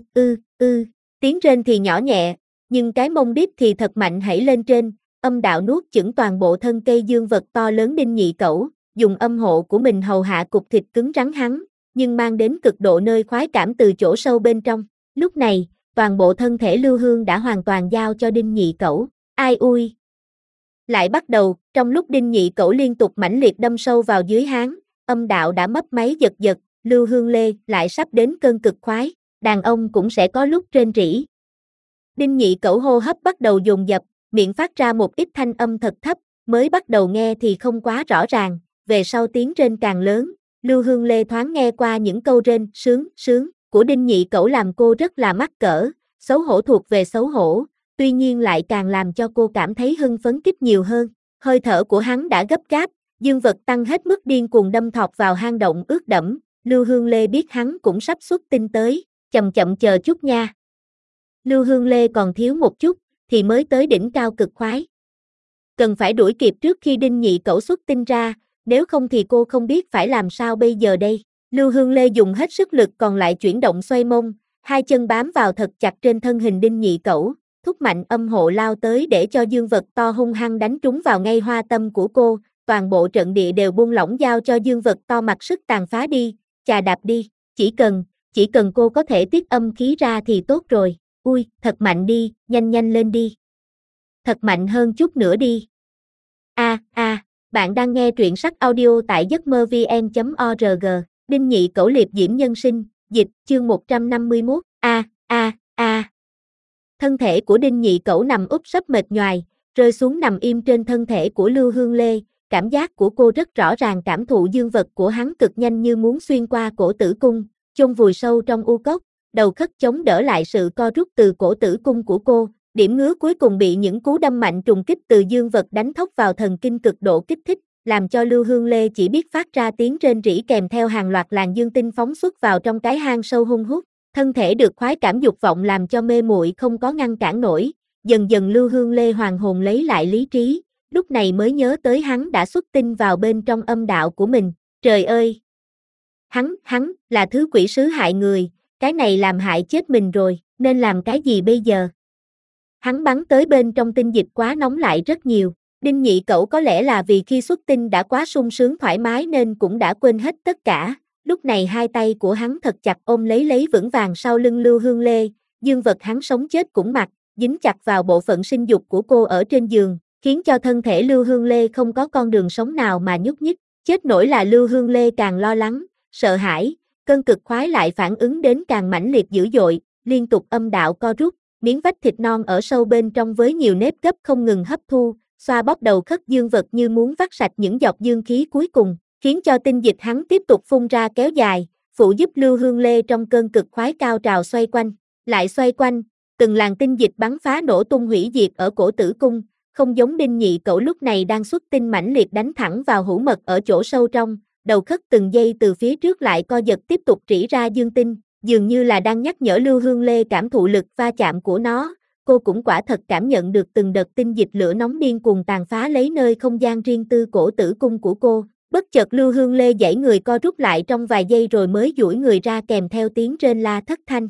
Speaker 1: tiếng rên thì nhỏ nhẹ, nhưng cái mông đít thì thật mạnh hãy lên trên, âm đạo nuốt chửng toàn bộ thân cây dương vật to lớn Đinh Nhị Cẩu, dùng âm hộ của mình hầu hạ cục thịt cứng rắn hắn, nhưng mang đến cực độ nơi khoái cảm từ chỗ sâu bên trong. Lúc này, toàn bộ thân thể Lưu Hương đã hoàn toàn giao cho Đinh Nhị Cẩu. Ai ui! Lại bắt đầu, trong lúc Đinh Nhị Cẩu liên tục mãnh liệt đâm sâu vào dưới háng, âm đạo đã mấp máy giật, Lưu Hương Lê lại sắp đến cơn cực khoái, đàn ông cũng sẽ có lúc rên rỉ. Đinh Nhị Cẩu hô hấp bắt đầu dồn dập, miệng phát ra một ít thanh âm thật thấp, mới bắt đầu nghe thì không quá rõ ràng, về sau tiếng rên càng lớn, Lưu Hương Lê thoáng nghe qua những câu rên sướng của Đinh Nhị Cẩu làm cô rất là mắc cỡ, xấu hổ thuộc về xấu hổ, tuy nhiên lại càng làm cho cô cảm thấy hưng phấn kích nhiều hơn, hơi thở của hắn đã gấp gáp, dương vật tăng hết mức điên cuồng đâm thọc vào hang động ướt đẫm, Lưu Hương Lê biết hắn cũng sắp xuất tinh tới, chậm chậm chờ chút nha. Lưu Hương Lê còn thiếu một chút, thì mới tới đỉnh cao cực khoái. Cần phải đuổi kịp trước khi Đinh Nhị Cẩu xuất tinh ra, nếu không thì cô không biết phải làm sao bây giờ đây. Lưu Hương Lê dùng hết sức lực còn lại chuyển động xoay mông, hai chân bám vào thật chặt trên thân hình Đinh Nhị Cẩu, thúc mạnh âm hộ lao tới để cho dương vật to hung hăng đánh trúng vào ngay hoa tâm của cô, toàn bộ trận địa đều buông lỏng giao cho dương vật to mặc sức tàn phá đi, chà đạp đi, chỉ cần cô có thể tiết âm khí ra thì tốt rồi. Ui, thật mạnh đi, nhanh lên đi. Thật mạnh hơn chút nữa đi. Bạn đang nghe truyện sách audio tại giấc mơ vn.org. Đinh Nhị Cẩu liệp diễm nhân sinh, dịch, chương 151. Thân thể của Đinh Nhị Cẩu nằm úp sấp mệt nhoài, rơi xuống nằm im trên thân thể của Lưu Hương Lê, cảm giác của cô rất rõ ràng cảm thụ dương vật của hắn cực nhanh như muốn xuyên qua cổ tử cung, chôn vùi sâu trong u cốc, đầu khất chống đỡ lại sự co rút từ cổ tử cung của cô, điểm ngứa cuối cùng bị những cú đâm mạnh trùng kích từ dương vật đánh thốc vào thần kinh cực độ kích thích, làm cho Lưu Hương Lê chỉ biết phát ra tiếng rên rỉ kèm theo hàng loạt làn dương tinh phóng xuất vào trong cái hang sâu hun hút. Thân thể được khoái cảm dục vọng làm cho mê muội không có ngăn cản nổi, dần dần Lưu Hương Lê hoàn hồn lấy lại lý trí, lúc này mới nhớ tới hắn đã xuất tinh vào bên trong âm đạo của mình, trời ơi! Hắn là thứ quỷ sứ hại người, cái này làm hại chết mình rồi, nên làm cái gì bây giờ? Hắn bắn tới bên trong tinh dịch quá nóng lại rất nhiều, Đinh Nhị Cẩu có lẽ là vì khi xuất tinh đã quá sung sướng thoải mái nên cũng đã quên hết tất cả. Lúc này hai tay của hắn thật chặt ôm lấy vững vàng sau lưng Lưu Hương Lê, dương vật hắn sống chết cũng mặc, dính chặt vào bộ phận sinh dục của cô ở trên giường, khiến cho thân thể Lưu Hương Lê không có con đường sống nào mà nhúc nhích. Chết nổi là Lưu Hương Lê càng lo lắng, sợ hãi, cơn cực khoái lại phản ứng đến càng mãnh liệt dữ dội, liên tục âm đạo co rút, miếng vách thịt non ở sâu bên trong với nhiều nếp gấp không ngừng hấp thu, xoa bóp đầu khất dương vật như muốn vắt sạch những giọt dương khí cuối cùng, khiến cho tinh dịch hắn tiếp tục phun ra kéo dài, phụ giúp Lưu Hương Lê trong cơn cực khoái cao trào xoay quanh, lại xoay quanh, từng làn tinh dịch bắn phá nổ tung hủy diệt ở cổ tử cung, không giống Đinh Nhị Cẩu lúc này đang xuất tinh mãnh liệt đánh thẳng vào hữu mật ở chỗ sâu trong, đầu khất từng giây từ phía trước lại co giật tiếp tục rỉ ra dương tinh, dường như là đang nhắc nhở Lưu Hương Lê cảm thụ lực va chạm của nó. Cô cũng quả thật cảm nhận được từng đợt tinh dịch lửa nóng điên cuồng tàn phá lấy nơi không gian riêng tư cổ tử cung của cô. Bất chợt Lưu Hương Lê giãy người co rút lại trong vài giây rồi mới duỗi người ra kèm theo tiếng rên la thất thanh.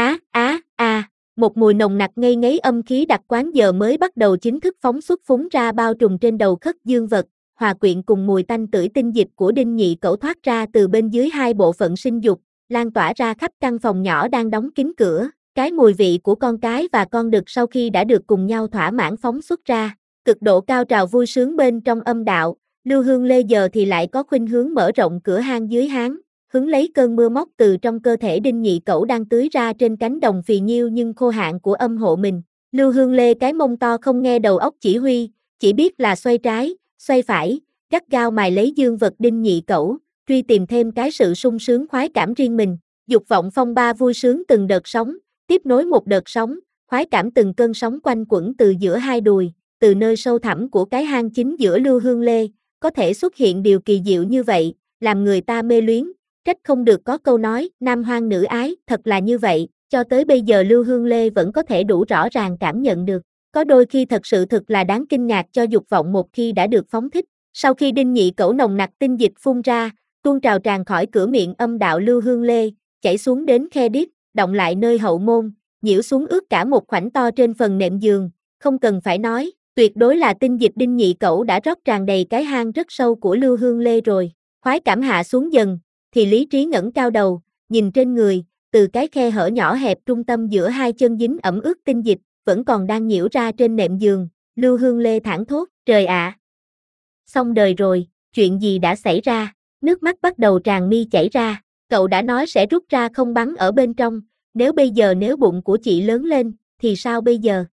Speaker 1: Một mùi nồng nặc ngây ngấy âm khí đặc quán giờ mới bắt đầu chính thức phóng xuất phúng ra bao trùm trên đầu khất dương vật, hòa quyện cùng mùi tanh tưởi tinh dịch của Đinh Nhị Cẩu thoát ra từ bên dưới hai bộ phận sinh dục, lan tỏa ra khắp căn phòng nhỏ đang đóng kín cửa. Cái mùi vị của con cái và con đực sau khi đã được cùng nhau thỏa mãn phóng xuất ra, cực độ cao trào vui sướng bên trong âm đạo. Lưu Hương Lê giờ thì lại có khuynh hướng mở rộng cửa hang dưới háng, hứng lấy cơn mưa móc từ trong cơ thể Đinh Nhị Cẩu đang tưới ra trên cánh đồng phì nhiêu nhưng khô hạn của âm hộ mình. Lưu Hương Lê cái mông to không nghe đầu óc chỉ huy, chỉ biết là xoay trái, xoay phải, gắt gao mài lấy dương vật Đinh Nhị Cẩu, truy tìm thêm cái sự sung sướng khoái cảm riêng mình. Dục vọng phong ba vui sướng từng đợt sóng, tiếp nối một đợt sóng, khoái cảm từng cơn sóng quanh quẩn từ giữa hai đùi, từ nơi sâu thẳm của cái hang chính giữa Lưu Hương Lê. Có thể xuất hiện điều kỳ diệu như vậy, làm người ta mê luyến, trách không được có câu nói, nam hoang nữ ái, thật là như vậy, cho tới bây giờ Lưu Hương Lê vẫn có thể đủ rõ ràng cảm nhận được, có đôi khi thật sự thực là đáng kinh ngạc cho dục vọng một khi đã được phóng thích. Sau khi Đinh Nhị Cẩu nồng nặc tinh dịch phun ra, tuôn trào tràn khỏi cửa miệng âm đạo Lưu Hương Lê, chảy xuống đến khe đít, động lại nơi hậu môn, nhiễu xuống ướt cả một khoảnh to trên phần nệm giường, không cần phải nói. Tuyệt đối là tinh dịch Đinh Nhị Cẩu đã rót tràn đầy cái hang rất sâu của Lưu Hương Lê rồi. Khoái cảm hạ xuống dần, thì lý trí ngẩng cao đầu, nhìn trên người, từ cái khe hở nhỏ hẹp trung tâm giữa hai chân dính ẩm ướt tinh dịch, vẫn còn đang nhiễu ra trên nệm giường. Lưu Hương Lê thảng thốt, trời ạ! Xong đời rồi, chuyện gì đã xảy ra? Nước mắt bắt đầu tràn mi chảy ra, cậu đã nói sẽ rút ra không bắn ở bên trong, nếu bụng của chị lớn lên, thì sao bây giờ?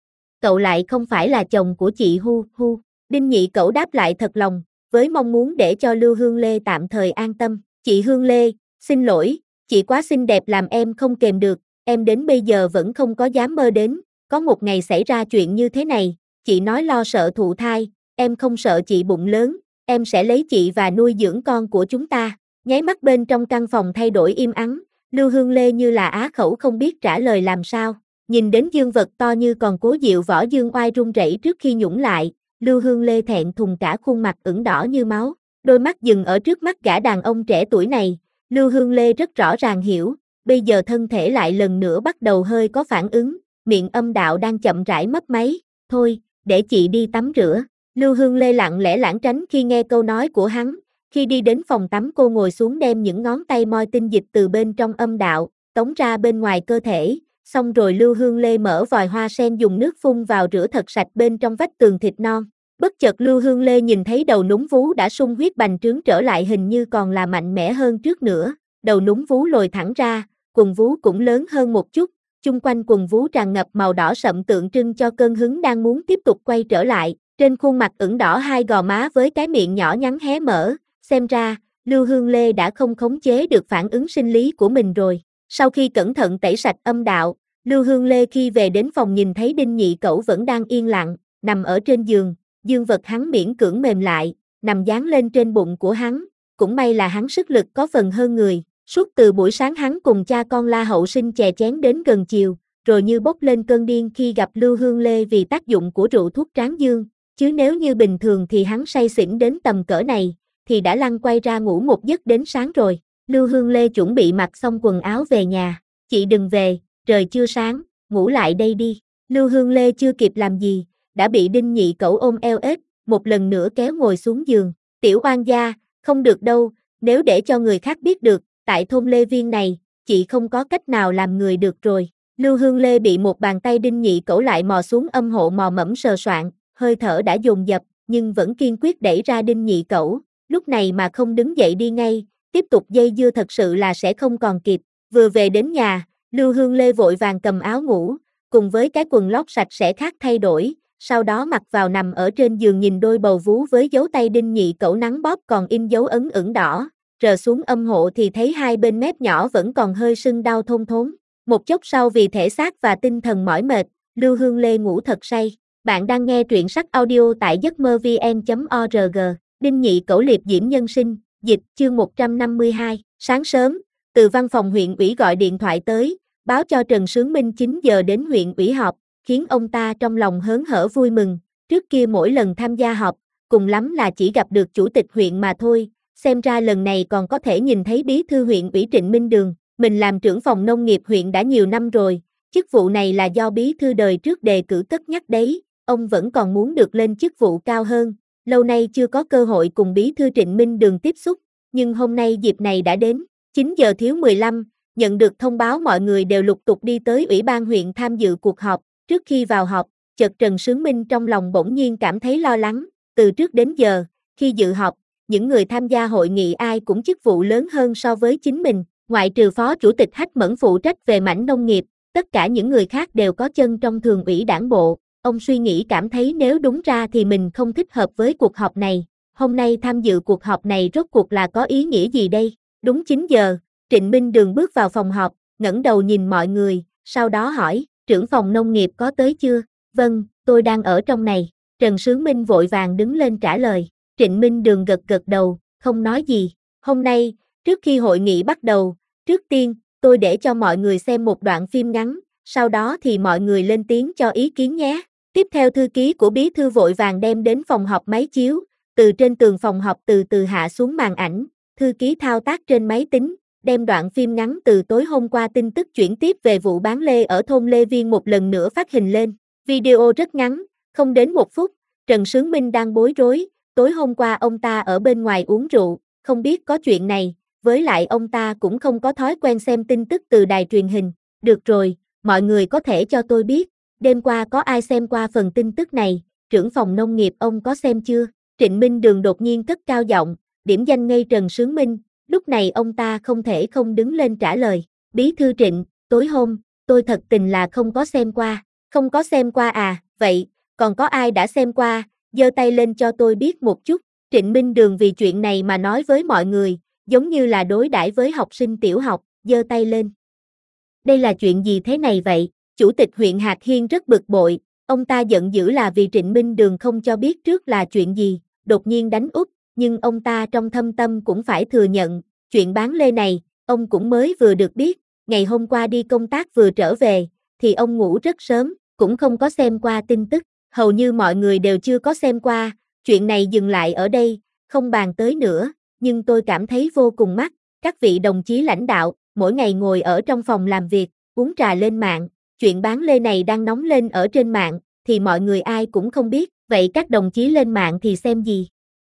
Speaker 1: Cậu lại không phải là chồng của chị hu hu. Đinh Nhị Cẩu đáp lại thật lòng, với mong muốn để cho Lưu Hương Lê tạm thời an tâm. Chị Hương Lê, xin lỗi, chị quá xinh đẹp làm em không kềm được, em đến bây giờ vẫn không có dám mơ đến, có một ngày xảy ra chuyện như thế này, chị nói lo sợ thụ thai, em không sợ chị bụng lớn, em sẽ lấy chị và nuôi dưỡng con của chúng ta. Nháy mắt bên trong căn phòng thay đổi im ắng, Lưu Hương Lê như là á khẩu không biết trả lời làm sao. Nhìn đến dương vật to như còn cố dịu võ dương oai run rẩy trước khi nhũng lại, Lưu Hương Lê thẹn thùng cả khuôn mặt ửng đỏ như máu, đôi mắt dừng ở trước mắt gã đàn ông trẻ tuổi này. Lưu Hương Lê rất rõ ràng hiểu, bây giờ thân thể lại lần nữa bắt đầu hơi có phản ứng, miệng âm đạo đang chậm rãi mấp máy. Thôi, để chị đi tắm rửa. Lưu Hương Lê lặng lẽ lảng tránh khi nghe câu nói của hắn. Khi đi đến phòng tắm cô ngồi xuống đem những ngón tay moi tinh dịch từ bên trong âm đạo, tống ra bên ngoài cơ thể. Xong rồi Lưu Hương Lê mở vòi hoa sen dùng nước phun vào rửa thật sạch bên trong vách tường thịt non. Bất chợt Lưu Hương Lê nhìn thấy đầu núm vú đã sung huyết bành trướng trở lại, hình như còn là mạnh mẽ hơn trước nữa. Đầu núm vú lồi thẳng ra, quần vú cũng lớn hơn một chút, chung quanh quần vú tràn ngập màu đỏ sậm tượng trưng cho cơn hứng đang muốn tiếp tục quay trở lại. Trên khuôn mặt ửng đỏ hai gò má với cái miệng nhỏ nhắn hé mở, xem ra, Lưu Hương Lê đã không khống chế được phản ứng sinh lý của mình rồi. Sau khi cẩn thận tẩy sạch âm đạo, Lưu Hương Lê khi về đến phòng nhìn thấy Đinh Nhị Cẩu vẫn đang yên lặng, nằm ở trên giường, dương vật hắn miễn cưỡng mềm lại, nằm dán lên trên bụng của hắn, cũng may là hắn sức lực có phần hơn người, suốt từ buổi sáng hắn cùng cha con La Hậu Sinh chè chén đến gần chiều, rồi như bốc lên cơn điên khi gặp Lưu Hương Lê vì tác dụng của rượu thuốc tráng dương, chứ nếu như bình thường thì hắn say xỉn đến tầm cỡ này, thì đã lăn quay ra ngủ một giấc đến sáng rồi. Lưu Hương Lê chuẩn bị mặc xong quần áo về nhà, chị đừng về, trời chưa sáng, ngủ lại đây đi. Lưu Hương Lê chưa kịp làm gì, đã bị Đinh Nhị Cẩu ôm eo ếch, một lần nữa kéo ngồi xuống giường. Tiểu oan gia, không được đâu, nếu để cho người khác biết được, tại thôn Lê Viên này, chị không có cách nào làm người được rồi. Lưu Hương Lê bị một bàn tay Đinh Nhị Cẩu lại mò xuống âm hộ mò mẫm sờ soạng, hơi thở đã dồn dập, nhưng vẫn kiên quyết đẩy ra Đinh Nhị Cẩu. Lúc này mà không đứng dậy đi ngay, tiếp tục dây dưa thật sự là sẽ không còn kịp. Vừa về đến nhà, Lưu Hương Lê vội vàng cầm áo ngủ, cùng với cái quần lót sạch sẽ khác thay đổi, sau đó mặc vào nằm ở trên giường nhìn đôi bầu vú với dấu tay Đinh Nhị Cẩu nắng bóp còn in dấu ấn ửng đỏ, rờ xuống âm hộ thì thấy hai bên mép nhỏ vẫn còn hơi sưng đau thôn thốn. Một chốc sau vì thể xác và tinh thần mỏi mệt, Lưu Hương Lê ngủ thật say. Bạn đang nghe truyện sách audio tại giấc mơ vn.org. Đinh Nhị Cẩu liệp diễm nhân sinh, dịch, chương 152. Sáng sớm, từ văn phòng huyện ủy gọi điện thoại tới, báo cho Trần Sướng Minh 9 giờ đến huyện ủy họp, khiến ông ta trong lòng hớn hở vui mừng. Trước kia mỗi lần tham gia họp, cùng lắm là chỉ gặp được chủ tịch huyện mà thôi, xem ra lần này còn có thể nhìn thấy bí thư huyện ủy Trịnh Minh Đường. Mình làm trưởng phòng nông nghiệp huyện đã nhiều năm rồi, chức vụ này là do bí thư đời trước đề cử cất nhắc đấy, ông vẫn còn muốn được lên chức vụ cao hơn. Lâu nay chưa có cơ hội cùng bí thư Trịnh Minh Đường tiếp xúc, nhưng hôm nay dịp này đã đến. 9 giờ thiếu 15, nhận được thông báo mọi người đều lục tục đi tới ủy ban huyện tham dự cuộc họp. Trước khi vào họp, chợt Trần Sướng Minh trong lòng bỗng nhiên cảm thấy lo lắng. Từ trước đến giờ, khi dự họp, những người tham gia hội nghị ai cũng chức vụ lớn hơn so với chính mình, ngoại trừ phó chủ tịch Hách Mẫn phụ trách về mảng nông nghiệp, tất cả những người khác đều có chân trong thường ủy đảng bộ. Ông suy nghĩ cảm thấy nếu đúng ra thì mình không thích hợp với cuộc họp này. Hôm nay tham dự cuộc họp này rốt cuộc là có ý nghĩa gì đây? Đúng 9 giờ, Trịnh Minh Đường bước vào phòng họp, ngẩng đầu nhìn mọi người, sau đó hỏi, trưởng phòng nông nghiệp có tới chưa? Vâng, tôi đang ở trong này. Trần Sướng Minh vội vàng đứng lên trả lời. Trịnh Minh Đường gật gật đầu, không nói gì. Hôm nay, trước khi hội nghị bắt đầu, trước tiên, tôi để cho mọi người xem một đoạn phim ngắn, sau đó thì mọi người lên tiếng cho ý kiến nhé. Tiếp theo thư ký của bí thư vội vàng đem đến phòng họp máy chiếu, từ trên tường phòng họp từ từ hạ xuống màn ảnh, thư ký thao tác trên máy tính, đem đoạn phim ngắn từ tối hôm qua tin tức chuyển tiếp về vụ bán lê ở thôn Lê Viên một lần nữa phát hình lên. Video rất ngắn, không đến 1 phút, Trần Sướng Minh đang bối rối, tối hôm qua ông ta ở bên ngoài uống rượu, không biết có chuyện này, với lại ông ta cũng không có thói quen xem tin tức từ đài truyền hình. Được rồi, mọi người có thể cho tôi biết, đêm qua có ai xem qua phần tin tức này, trưởng phòng nông nghiệp ông có xem chưa? Trịnh Minh Đường đột nhiên cất cao giọng, điểm danh ngay Trần Sướng Minh, lúc này ông ta không thể không đứng lên trả lời. Bí thư Trịnh, tối hôm, tôi thật tình là không có xem qua. Không có xem qua à, vậy, còn có ai đã xem qua, giơ tay lên cho tôi biết một chút. Trịnh Minh Đường vì chuyện này mà nói với mọi người, giống như là đối đãi với học sinh tiểu học, giơ tay lên. Đây là chuyện gì thế này vậy? Chủ tịch huyện Hạt Hiên rất bực bội, ông ta giận dữ là vì Trịnh Minh Đường không cho biết trước là chuyện gì, đột nhiên đánh úp, nhưng ông ta trong thâm tâm cũng phải thừa nhận, chuyện bán lê này, ông cũng mới vừa được biết, ngày hôm qua đi công tác vừa trở về, thì ông ngủ rất sớm, cũng không có xem qua tin tức, hầu như mọi người đều chưa có xem qua, chuyện này dừng lại ở đây, không bàn tới nữa, nhưng tôi cảm thấy vô cùng mắc, các vị đồng chí lãnh đạo, mỗi ngày ngồi ở trong phòng làm việc, uống trà lên mạng, chuyện bán lê này đang nóng lên ở trên mạng, thì mọi người ai cũng không biết, vậy các đồng chí lên mạng thì xem gì?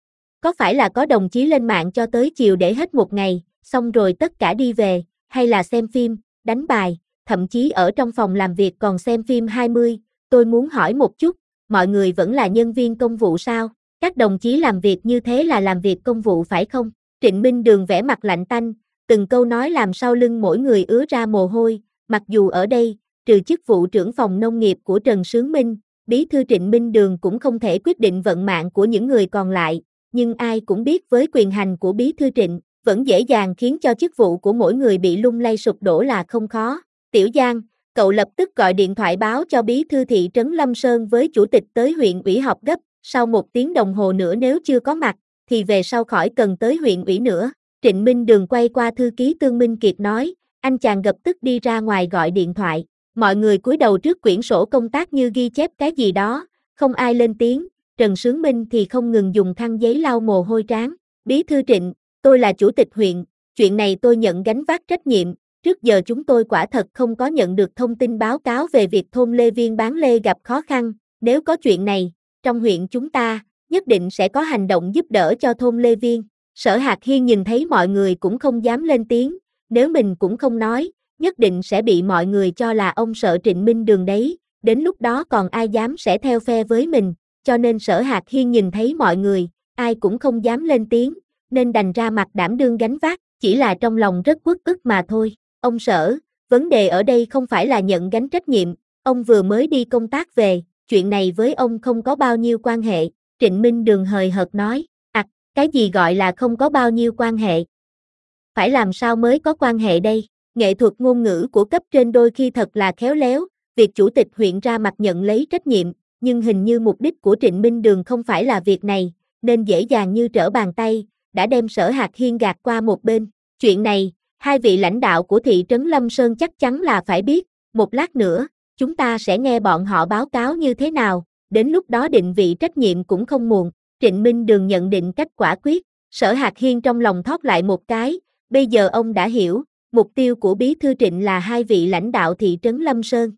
Speaker 1: Có phải là có đồng chí lên mạng cho tới chiều để hết một ngày, xong rồi tất cả đi về, hay là xem phim, đánh bài, thậm chí ở trong phòng làm việc còn xem phim 20, tôi muốn hỏi một chút, mọi người vẫn là nhân viên công vụ sao? Các đồng chí làm việc như thế là làm việc công vụ phải không? Trịnh Minh Đường vẻ mặt lạnh tanh, từng câu nói làm sau lưng mỗi người ứa ra mồ hôi, mặc dù ở đây, trừ chức vụ trưởng phòng nông nghiệp của Trần Sướng Minh, bí thư Trịnh Minh Đường cũng không thể quyết định vận mạng của những người còn lại, nhưng ai cũng biết với quyền hành của bí thư Trịnh, vẫn dễ dàng khiến cho chức vụ của mỗi người bị lung lay sụp đổ là không khó. Tiểu Giang, cậu lập tức gọi điện thoại báo cho bí thư thị trấn Lâm Sơn với chủ tịch tới huyện ủy họp gấp, sau 1 tiếng đồng hồ nữa nếu chưa có mặt, thì về sau khỏi cần tới huyện ủy nữa. Trịnh Minh Đường quay qua thư ký Tương Minh Kiệt nói, anh chàng lập tức đi ra ngoài gọi điện thoại. Mọi người cúi đầu trước quyển sổ công tác như ghi chép cái gì đó, không ai lên tiếng, Trần Sướng Minh thì không ngừng dùng khăn giấy lau mồ hôi trán. Bí thư Trịnh, tôi là chủ tịch huyện, chuyện này tôi nhận gánh vác trách nhiệm, trước giờ chúng tôi quả thật không có nhận được thông tin báo cáo về việc thôn Lê Viên bán lê gặp khó khăn, nếu có chuyện này, trong huyện chúng ta, nhất định sẽ có hành động giúp đỡ cho thôn Lê Viên. Sở Hạc Hiên nhìn thấy mọi người cũng không dám lên tiếng, nếu mình cũng không nói, nhất định sẽ bị mọi người cho là ông sợ Trịnh Minh Đường đấy, đến lúc đó còn ai dám sẽ theo phe với mình, cho nên Sở Hạc Hiên nhìn thấy mọi người, ai cũng không dám lên tiếng, nên đành ra mặt đảm đương gánh vác, chỉ là trong lòng rất uất ức mà thôi. Ông Sở, vấn đề ở đây không phải là nhận gánh trách nhiệm, ông vừa mới đi công tác về, chuyện này với ông không có bao nhiêu quan hệ, Trịnh Minh Đường hời hợt nói, cái gì gọi là không có bao nhiêu quan hệ? Phải làm sao mới có quan hệ đây? Nghệ thuật ngôn ngữ của cấp trên đôi khi thật là khéo léo, việc chủ tịch huyện ra mặt nhận lấy trách nhiệm, nhưng hình như mục đích của Trịnh Minh Đường không phải là việc này, nên dễ dàng như trở bàn tay, đã đem Sở Hạc Hiên gạt qua một bên. Chuyện này, hai vị lãnh đạo của thị trấn Lâm Sơn chắc chắn là phải biết, một lát nữa, chúng ta sẽ nghe bọn họ báo cáo như thế nào, đến lúc đó định vị trách nhiệm cũng không muộn. Trịnh Minh Đường nhận định cách quả quyết, Sở Hạc Hiên trong lòng thót lại một cái, bây giờ ông đã hiểu, mục tiêu của bí thư Trịnh là hai vị lãnh đạo thị trấn Lâm Sơn.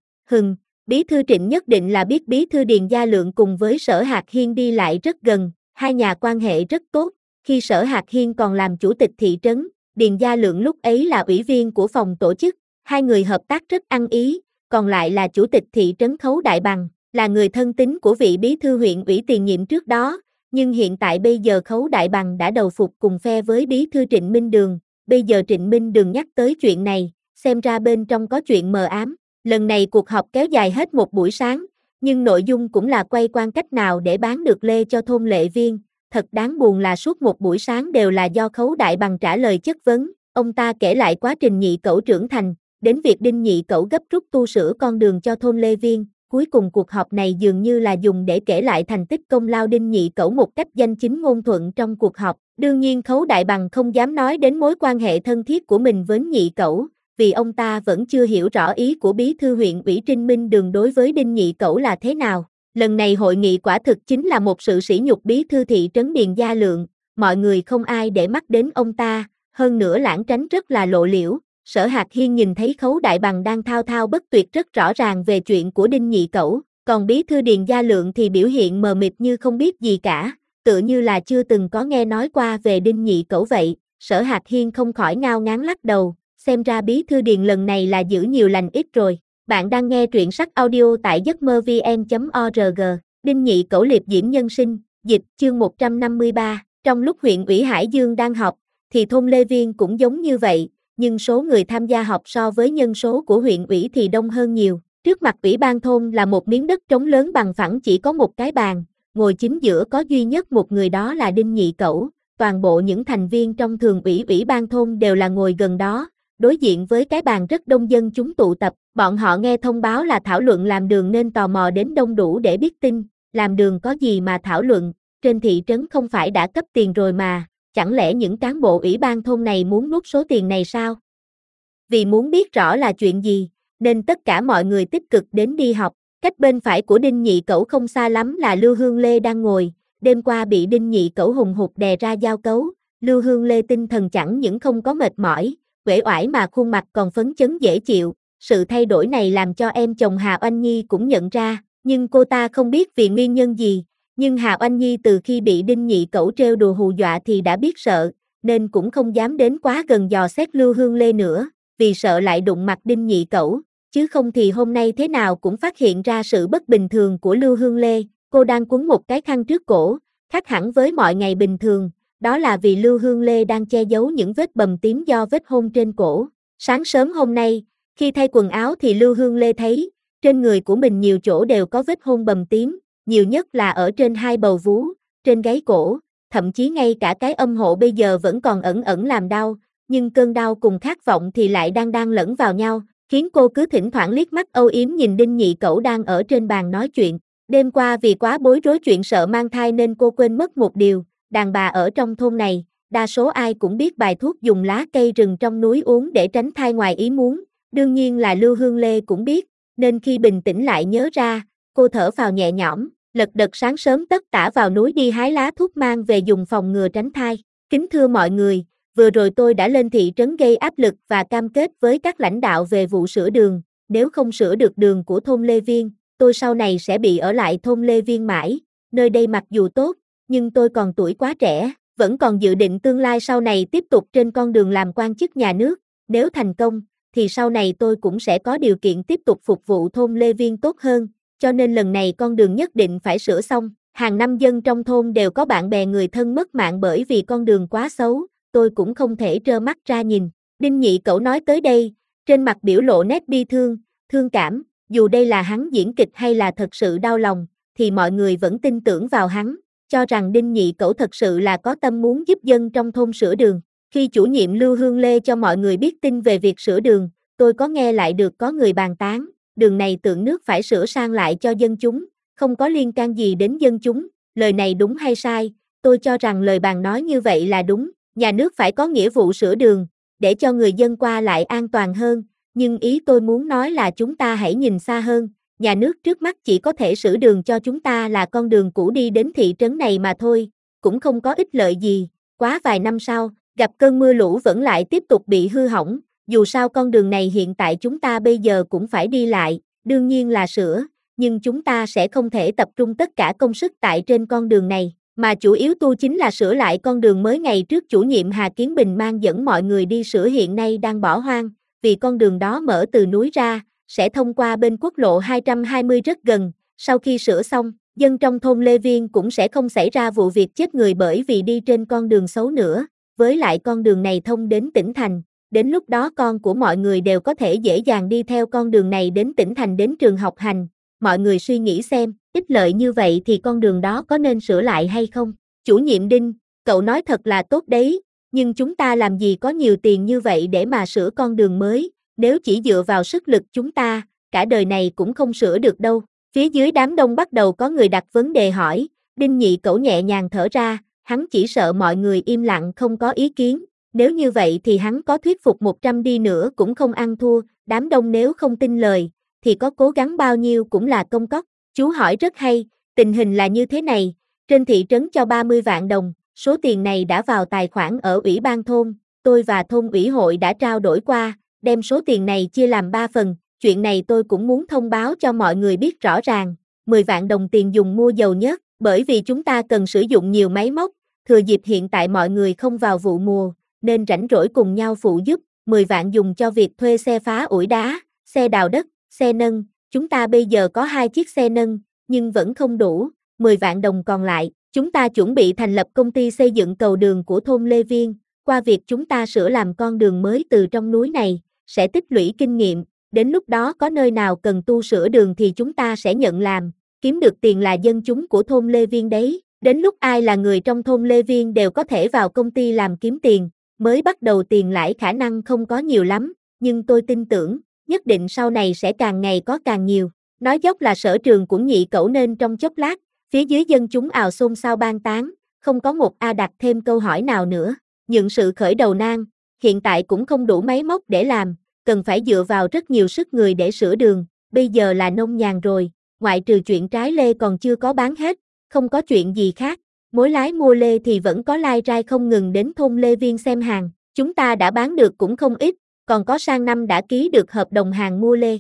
Speaker 1: Bí thư Trịnh nhất định là biết bí thư Điền Gia Lượng cùng với Sở Hạc Hiên đi lại rất gần, hai nhà quan hệ rất tốt, khi Sở Hạc Hiên còn làm chủ tịch thị trấn, Điền Gia Lượng lúc ấy là ủy viên của phòng tổ chức, hai người hợp tác rất ăn ý, còn lại là chủ tịch thị trấn Khấu Đại Bằng, là người thân tín của vị bí thư huyện ủy tiền nhiệm trước đó. Nhưng hiện tại bây giờ Khấu Đại Bằng đã đầu phục cùng phe với bí thư Trịnh Minh Đường, bây giờ Trịnh Minh Đường nhắc tới chuyện này, xem ra bên trong có chuyện mờ ám. Lần này cuộc họp kéo dài hết một buổi sáng, nhưng nội dung cũng là quay quanh cách nào để bán được lê cho thôn Lệ Viên. Thật đáng buồn là suốt một buổi sáng đều là do Khấu Đại Bằng trả lời chất vấn, ông ta kể lại quá trình Nhị Cẩu trưởng thành, đến việc Đinh Nhị Cẩu gấp rút tu sửa con đường cho thôn Lê Viên. Cuối cùng cuộc họp này dường như là dùng để kể lại thành tích công lao Đinh Nhị Cẩu một cách danh chính ngôn thuận trong cuộc họp. Đương nhiên Khấu Đại Bằng không dám nói đến mối quan hệ thân thiết của mình với Nhị Cẩu, vì ông ta vẫn chưa hiểu rõ ý của bí thư huyện ủy Trịnh Minh Đường đối với Đinh Nhị Cẩu là thế nào. Lần này hội nghị quả thực chính là một sự sỉ nhục bí thư thị trấn Điền Gia Lượng, mọi người không ai để mắt đến ông ta, hơn nữa lảng tránh rất là lộ liễu. Sở Hạc Hiên nhìn thấy Khấu Đại Bằng đang thao thao bất tuyệt rất rõ ràng về chuyện của Đinh Nhị Cẩu, còn bí thư Điền Gia Lượng thì biểu hiện mờ mịt như không biết gì cả, tựa như là chưa từng có nghe nói qua về Đinh Nhị Cẩu vậy. Sở Hạc Hiên không khỏi ngao ngán lắc đầu, xem ra bí thư Điền lần này là giữ nhiều lành ít rồi. Bạn đang nghe truyện sách audio tại giấc mơ vn.org, Đinh Nhị Cẩu liệp diễm nhân sinh, dịch chương 153, trong lúc huyện ủy Hải Dương đang họp, thì thôn Lê Viên cũng giống như vậy. Nhưng số người tham gia họp so với nhân số của huyện ủy thì đông hơn nhiều. Trước mặt ủy ban thôn là một miếng đất trống lớn bằng phẳng chỉ có một cái bàn, ngồi chính giữa có duy nhất một người đó là Đinh Nhị Cẩu, toàn bộ những thành viên trong thường ủy ban thôn đều là ngồi gần đó, đối diện với cái bàn rất đông dân chúng tụ tập, bọn họ nghe thông báo là thảo luận làm đường nên tò mò đến đông đủ để biết tin, làm đường có gì mà thảo luận, trên thị trấn không phải đã cấp tiền rồi mà, chẳng lẽ những cán bộ ủy ban thôn này muốn nuốt số tiền này sao? Vì muốn biết rõ là chuyện gì, nên tất cả mọi người tích cực đến đi học. Cách bên phải của Đinh Nhị Cẩu không xa lắm là Lưu Hương Lê đang ngồi, đêm qua bị Đinh Nhị Cẩu hùng hục đè ra giao cấu, Lưu Hương Lê tinh thần chẳng những không có mệt mỏi, uể oải mà khuôn mặt còn phấn chấn dễ chịu. Sự thay đổi này làm cho em chồng Hà Oanh Nhi cũng nhận ra, nhưng cô ta không biết vì nguyên nhân gì. Nhưng Hà Oanh Nhi từ khi bị Đinh Nhị Cẩu trêu đùa hù dọa thì đã biết sợ, nên cũng không dám đến quá gần dò xét Lưu Hương Lê nữa, vì sợ lại đụng mặt Đinh Nhị Cẩu, chứ không thì hôm nay thế nào cũng phát hiện ra sự bất bình thường của Lưu Hương Lê. Cô đang quấn một cái khăn trước cổ, khác hẳn với mọi ngày bình thường, đó là vì Lưu Hương Lê đang che giấu những vết bầm tím do vết hôn trên cổ. Sáng sớm hôm nay, khi thay quần áo thì Lưu Hương Lê thấy, trên người của mình nhiều chỗ đều có vết hôn bầm tím, nhiều nhất là ở trên hai bầu vú, trên gáy cổ, thậm chí ngay cả cái âm hộ bây giờ vẫn còn ẩn ẩn làm đau, nhưng cơn đau cùng khát vọng thì lại đang lẫn vào nhau, khiến cô cứ thỉnh thoảng liếc mắt âu yếm nhìn Đinh Nhị Cẩu đang ở trên bàn nói chuyện. Đêm qua vì quá bối rối chuyện sợ mang thai nên cô quên mất một điều, đàn bà ở trong thôn này, đa số ai cũng biết bài thuốc dùng lá cây rừng trong núi uống để tránh thai ngoài ý muốn, đương nhiên là Lưu Hương Lê cũng biết, nên khi bình tĩnh lại nhớ ra, cô thở phào nhẹ nhõm, lật đật sáng sớm tất tả vào núi đi hái lá thuốc mang về dùng phòng ngừa tránh thai. Kính thưa mọi người, vừa rồi tôi đã lên thị trấn gây áp lực và cam kết với các lãnh đạo về vụ sửa đường, nếu không sửa được đường của thôn Lê Viên, tôi sau này sẽ bị ở lại thôn Lê Viên mãi, nơi đây mặc dù tốt, nhưng tôi còn tuổi quá trẻ, vẫn còn dự định tương lai sau này tiếp tục trên con đường làm quan chức nhà nước, nếu thành công, thì sau này tôi cũng sẽ có điều kiện tiếp tục phục vụ thôn Lê Viên tốt hơn, cho nên lần này con đường nhất định phải sửa xong. Hàng năm dân trong thôn đều có bạn bè người thân mất mạng bởi vì con đường quá xấu, tôi cũng không thể trơ mắt ra nhìn. Đinh Nhị Cẩu nói tới đây, trên mặt biểu lộ nét bi thương, thương cảm, dù đây là hắn diễn kịch hay là thật sự đau lòng, thì mọi người vẫn tin tưởng vào hắn, cho rằng Đinh Nhị Cẩu thật sự là có tâm muốn giúp dân trong thôn sửa đường. Khi chủ nhiệm Lưu Hương Lê cho mọi người biết tin về việc sửa đường, tôi có nghe lại được có người bàn tán, đường này tượng nước phải sửa sang lại cho dân chúng, không có liên can gì đến dân chúng, lời này đúng hay sai, tôi cho rằng lời bàn nói như vậy là đúng, nhà nước phải có nghĩa vụ sửa đường, để cho người dân qua lại an toàn hơn, nhưng ý tôi muốn nói là chúng ta hãy nhìn xa hơn, nhà nước trước mắt chỉ có thể sửa đường cho chúng ta là con đường cũ đi đến thị trấn này mà thôi, cũng không có ích lợi gì, quá vài năm sau, gặp cơn mưa lũ vẫn lại tiếp tục bị hư hỏng, dù sao con đường này hiện tại chúng ta bây giờ cũng phải đi lại, đương nhiên là sửa, nhưng chúng ta sẽ không thể tập trung tất cả công sức tại trên con đường này, mà chủ yếu tu chính là sửa lại con đường mới ngày trước chủ nhiệm Hà Kiến Bình mang dẫn mọi người đi sửa hiện nay đang bỏ hoang, vì con đường đó mở từ núi ra, sẽ thông qua bên quốc lộ 220 rất gần, sau khi sửa xong, dân trong thôn Lê Viên cũng sẽ không xảy ra vụ việc chết người bởi vì đi trên con đường xấu nữa, với lại con đường này thông đến tỉnh thành. Đến lúc đó con của mọi người đều có thể dễ dàng đi theo con đường này đến tỉnh thành đến trường học hành. Mọi người suy nghĩ xem, ích lợi như vậy thì con đường đó có nên sửa lại hay không? Chủ nhiệm Đinh, cậu nói thật là tốt đấy, nhưng chúng ta làm gì có nhiều tiền như vậy để mà sửa con đường mới, nếu chỉ dựa vào sức lực chúng ta, cả đời này cũng không sửa được đâu. Phía dưới đám đông bắt đầu có người đặt vấn đề hỏi, Đinh Nhị Cẩu nhẹ nhàng thở ra, hắn chỉ sợ mọi người im lặng không có ý kiến. Nếu như vậy thì hắn có thuyết phục 100 đi nữa cũng không ăn thua, đám đông nếu không tin lời, thì có cố gắng bao nhiêu cũng là công cốc. Chú hỏi rất hay, tình hình là như thế này, trên thị trấn cho 30 vạn đồng, số tiền này đã vào tài khoản ở ủy ban thôn, tôi và thôn ủy hội đã trao đổi qua, đem số tiền này chia làm 3 phần, chuyện này tôi cũng muốn thông báo cho mọi người biết rõ ràng, 10 vạn đồng tiền dùng mua dầu nhất, bởi vì chúng ta cần sử dụng nhiều máy móc, thừa dịp hiện tại mọi người không vào vụ mùa, nên rảnh rỗi cùng nhau phụ giúp, 10 vạn dùng cho việc thuê xe phá ủi đá, xe đào đất, xe nâng, chúng ta bây giờ có 2 chiếc xe nâng, nhưng vẫn không đủ, 10 vạn đồng còn lại, chúng ta chuẩn bị thành lập công ty xây dựng cầu đường của thôn Lê Viên, qua việc chúng ta sửa làm con đường mới từ trong núi này, sẽ tích lũy kinh nghiệm, đến lúc đó có nơi nào cần tu sửa đường thì chúng ta sẽ nhận làm, kiếm được tiền là dân chúng của thôn Lê Viên đấy, đến lúc ai là người trong thôn Lê Viên đều có thể vào công ty làm kiếm tiền. Mới bắt đầu tiền lãi khả năng không có nhiều lắm, nhưng tôi tin tưởng, nhất định sau này sẽ càng ngày có càng nhiều. Nói dốc là sở trường của Nhị Cẩu nên trong chốc lát, phía dưới dân chúng ào xôn xao ban tán, không có một A đặt thêm câu hỏi nào nữa. Những sự khởi đầu nan, hiện tại cũng không đủ máy móc để làm, cần phải dựa vào rất nhiều sức người để sửa đường, bây giờ là nông nhàn rồi, ngoại trừ chuyện trái lê còn chưa có bán hết, không có chuyện gì khác. Mối lái mua lê thì vẫn có lai rai không ngừng đến thôn Lê Viên xem hàng, chúng ta đã bán được cũng không ít, còn có sang năm đã ký được hợp đồng hàng mua lê.